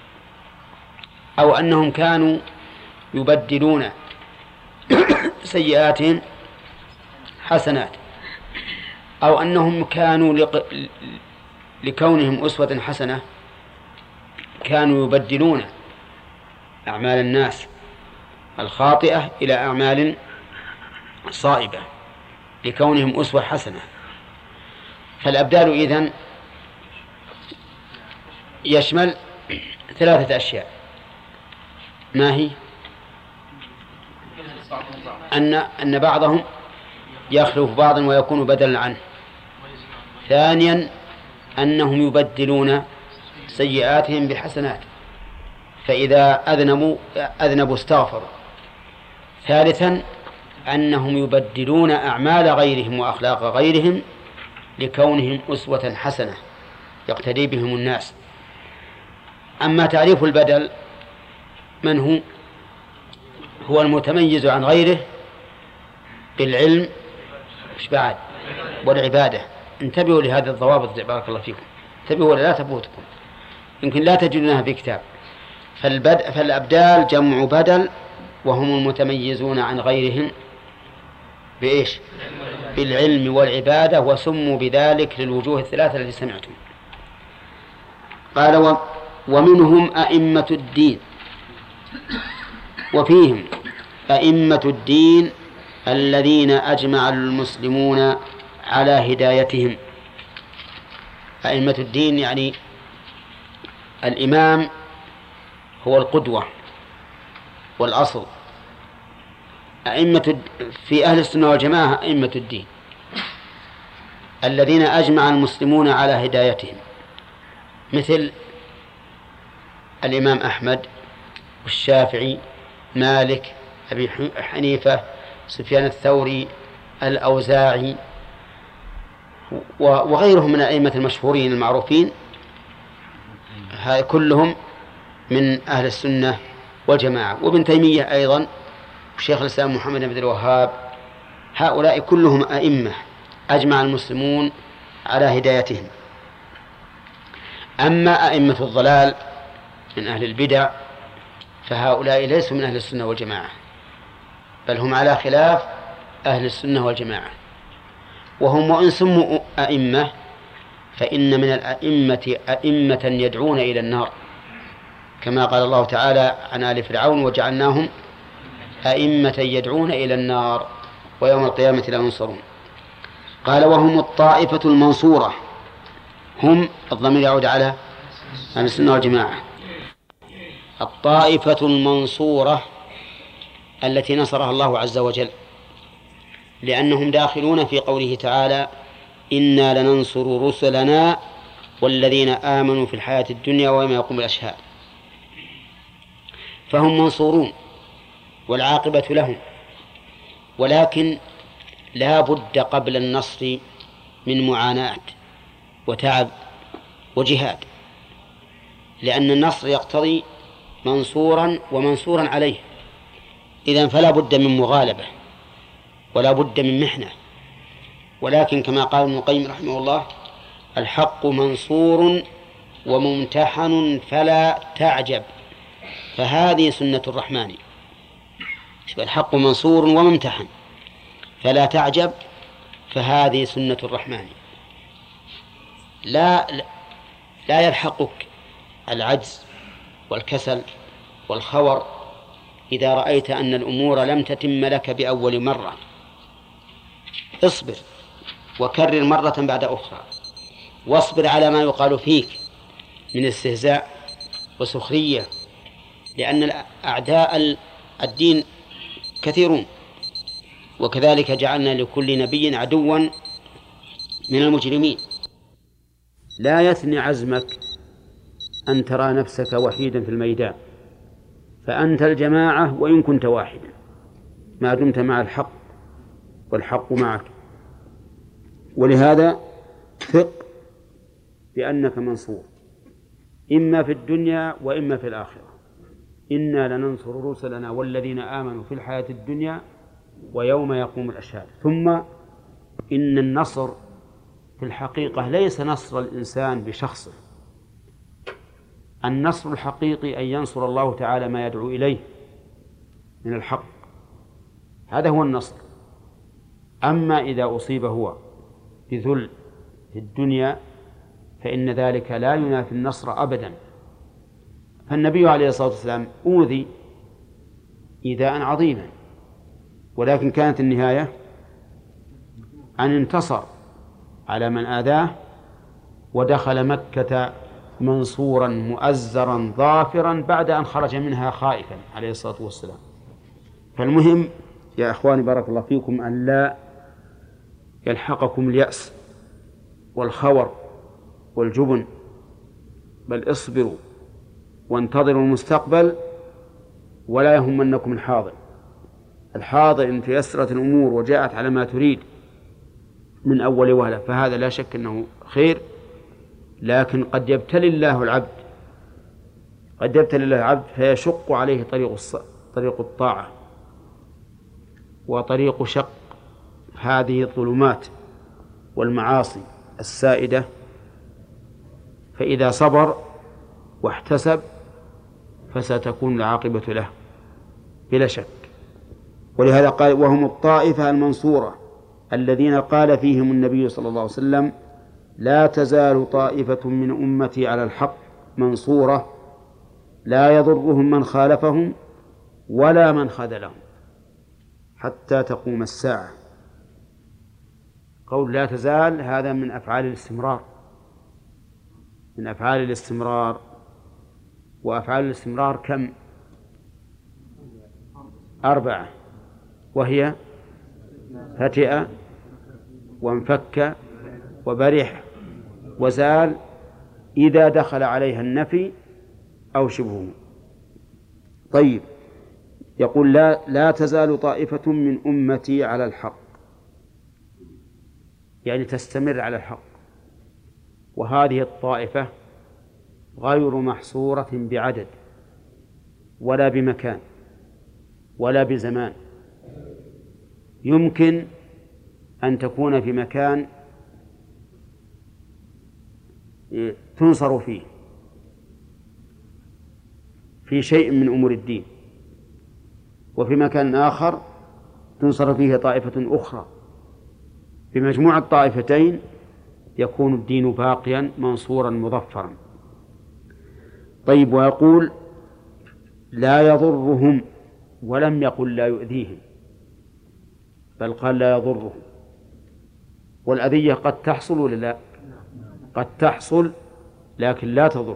أو أنهم كانوا يبدلون سيئاتهم حسنات، أو أنهم كانوا لق... لكونهم أسوة حسنة كانوا يبدلون أعمال الناس الخاطئة إلى أعمال صائبة لكونهم أسوة حسنة. فالأبدال إذن يشمل ثلاثة أشياء. ما هي؟ أن أن بعضهم يخلف بعضا ويكون بدلا عنه. ثانيا أنهم يبدلون سيئاتهم بحسنات، فإذا أذنبوا أذنبوا استغفروا. ثالثا أنهم يبدلون أعمال غيرهم وأخلاق غيرهم لكونهم أسوة حسنة يقتدي بهم الناس. أما تعريف البدل من هو؟ هو المتميز عن غيره بالعلم مش بعد والعبادة. انتبهوا لهذه الضوابط بارك الله فيكم، انتبهوا ولا لا تفوتكم، يمكن لا تجدونها في كتاب. فالبدء فالأبدال جمع بدل، وهم المتميزون عن غيرهم بإيش؟ بالعلم والعبادة، وسموا بذلك للوجوه الثلاثة التي سمعتم. قال ومنهم أئمة الدين، وفيهم أئمة الدين الذين أجمع المسلمون على هدايتهم. أئمة الدين يعني الإمام هو القدوة والأصل. أئمة في أهل السنة والجماعة أئمة الدين الذين أجمع المسلمون على هدايتهم، مثل الإمام أحمد والشافعي مالك أبي حنيفة سفيان الثوري الأوزاعي وغيرهم من الأئمة المشهورين المعروفين، كلهم من أهل السنة والجماعة. وابن تيمية أيضا وشيخ الإسلام محمد بن الوهاب، هؤلاء كلهم أئمة أجمع المسلمون على هدايتهم. أما أئمة الضلال من أهل البدع فهؤلاء ليسوا من أهل السنة والجماعة، بل هم على خلاف أهل السنة والجماعة. وهم وإن سموا أئمة فإن من الأئمة أئمة يدعون إلى النار، كما قال الله تعالى عن آل فرعون وجعلناهم أئمة يدعون إلى النار ويوم القيامة لا ينصرون. قال وهم الطائفة المنصورة، هم الضمير يعود على أهل السنة والجماعة. الطائفة المنصورة التي نصرها الله عز وجل، لأنهم داخلون في قوله تعالى إنا لننصر رسلنا والذين آمنوا في الحياة الدنيا ويوم يقوم الأشهاد. فهم منصورون والعاقبة لهم، ولكن لا بد قبل النصر من معاناة وتعب وجهاد، لأن النصر يقتضي منصورا ومنصورا عليه، إذن فلا بد من مغالبة ولا بد من محنة. ولكن كما قال ابن القيم رحمه الله الحق منصور وممتحن فلا تعجب، فهذه سنة الرحمن. الحق منصور وممتحن فلا تعجب، فهذه سنة الرحمن. لا لا يلحقك العجز والكسل والخور إذا رأيت أن الأمور لم تتم لك بأول مرة. اصبر وكرر مرة بعد أخرى، واصبر على ما يقال فيك من استهزاء وسخرية، لأن أعداء الدين كثيرون، وكذلك جعلنا لكل نبي عدوا من المجرمين. لا يثني عزمك أن ترى نفسك وحيدا في الميدان، فأنت الجماعة وإن كنت واحدا ما دمت مع الحق والحق معك. ولهذا ثق بأنك منصور إما في الدنيا وإما في الآخرة. إنا لننصر رسلنا والذين آمنوا في الحياة الدنيا ويوم يقوم الأشهاد. ثم إن النصر في الحقيقة ليس نصر الإنسان بشخصه، النصر الحقيقي أن ينصر الله تعالى ما يدعو إليه من الحق، هذا هو النصر. أما إذا أصيب هو بذل في الدنيا فإن ذلك لا ينافي النصر أبدا. فالنبي عليه الصلاة والسلام أوذي إيذاء عظيما، ولكن كانت النهاية أن انتصر على من آذاه ودخل مكة منصورا مؤزرا ظافرا بعد أن خرج منها خائفا عليه الصلاة والسلام. فالمهم يا أخواني بارك الله فيكم أن لا يلحقكم اليأس والخور والجبن، بل اصبروا وانتظروا المستقبل ولا يهمنكم الحاضر. الحاضر إن تيسرت الأمور وجاءت على ما تريد من أول وهلة فهذا لا شك أنه خير، لكن قد يبتلي الله العبد قد يبتلي الله العبد فيشق عليه طريق طريق الطاعة وطريق شق هذه الظلمات والمعاصي السائدة، فإذا صبر واحتسب فستكون العاقبة له بلا شك. ولهذا قال وهم الطائفة المنصورة الذين قال فيهم النبي صلى الله عليه وسلم لا تزال طائفة من أمتي على الحق منصورة لا يضرهم من خالفهم ولا من خذلهم حتى تقوم الساعة. قول لا تزال هذا من أفعال الاستمرار من أفعال الاستمرار وأفعال الاستمرار كم؟ أربعة، وهي فتئ وانفك وبرح وزال إذا دخل عليها النفي أو شبهه. طيب، يقول لا, لا تزال طائفة من أمتي على الحق، يعني تستمر على الحق، وهذه الطائفة غير محصورة بعدد ولا بمكان ولا بزمان. يمكن أن تكون في مكان تنصر فيه في شيء من أمور الدين، وفي مكان آخر تنصر فيه طائفة أخرى. بمجموع الطائفتين يكون الدين باقيا منصورا مظفرا. طيب، ويقول لا يضرهم، ولم يقل لا يؤذيهم، بل قال لا يضرهم. والأذية قد تحصل ولا لا؟ قد تحصل لكن لا تضر.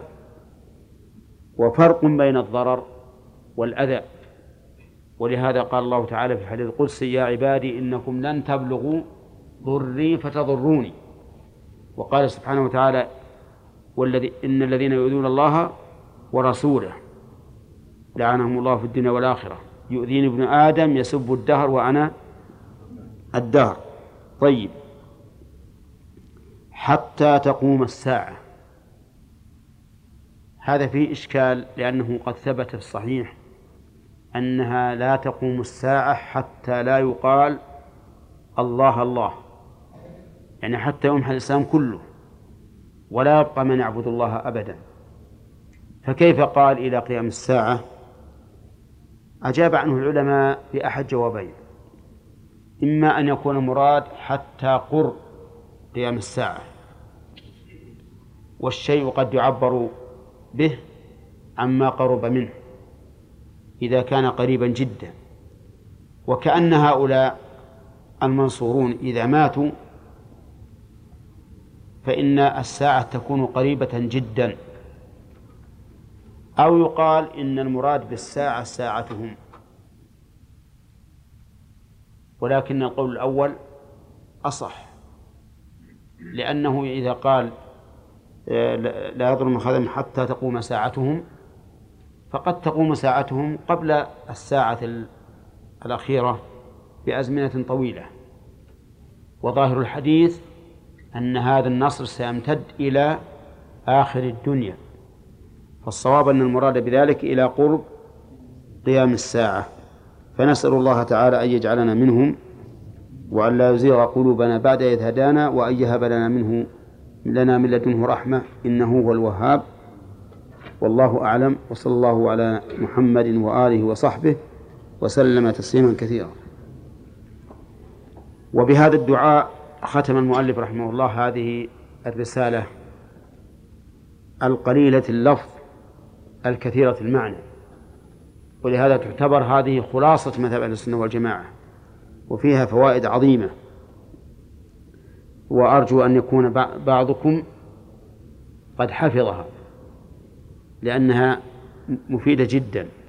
وفرق بين الضرر والأذى، ولهذا قال الله تعالى في الحديث القدسي يا عبادي إنكم لن تبلغوا ضري فتضروني. وقال سبحانه وتعالى والذي إن الذين يؤذون الله ورسوله لعنهم الله في الدنيا والآخرة يؤذيني ابن آدم يسب الدهر وأنا الدهر. طيب، حتى تقوم الساعة، هذا فيه إشكال، لأنه قد ثبت في الصحيح أنها لا تقوم الساعة حتى لا يقال الله الله، يعني حتى يمحى الإسلام كله ولا يبقى من يعبد الله أبدا. فكيف قال إلى قيام الساعة؟ أجاب عنه العلماء بأحد جوابين: إما أن يكون مراد حتى قرب قيام الساعة، والشيء قد يعبر به عما قرب منه إذا كان قريبا جدا، وكأن هؤلاء المنصورون إذا ماتوا فإن الساعة تكون قريبة جدا. أو يقال إن المراد بالساعة ساعتهم، ولكن القول الأول أصح، لأنه إذا قال لا يضر من خذلهم حتى تقوم ساعتهم فقد تقوم ساعتهم قبل الساعة الأخيرة بأزمنة طويلة. وظاهر الحديث أن هذا النصر سيمتد إلى آخر الدنيا، فالصواب أن المراد بذلك إلى قرب قيام الساعة. فنسأل الله تعالى أن يجعلنا منهم، وأن لا يزيغ قلوبنا بعد إذ هدانا، وأن يهب لنا منه لنا من لدنه رحمة إنه هو الوهاب. والله أعلم، وصلى الله على محمد وآله وصحبه وسلم تسليما كثيرا. وبهذا الدعاء ختم المؤلف رحمه الله هذه الرسالة القليلة اللفظ الكثيرة المعنى، ولهذا تعتبر هذه خلاصة مذهب أهل السنة والجماعة، وفيها فوائد عظيمة، وأرجو أن يكون بعضكم قد حفظها لأنها مفيدة جدا.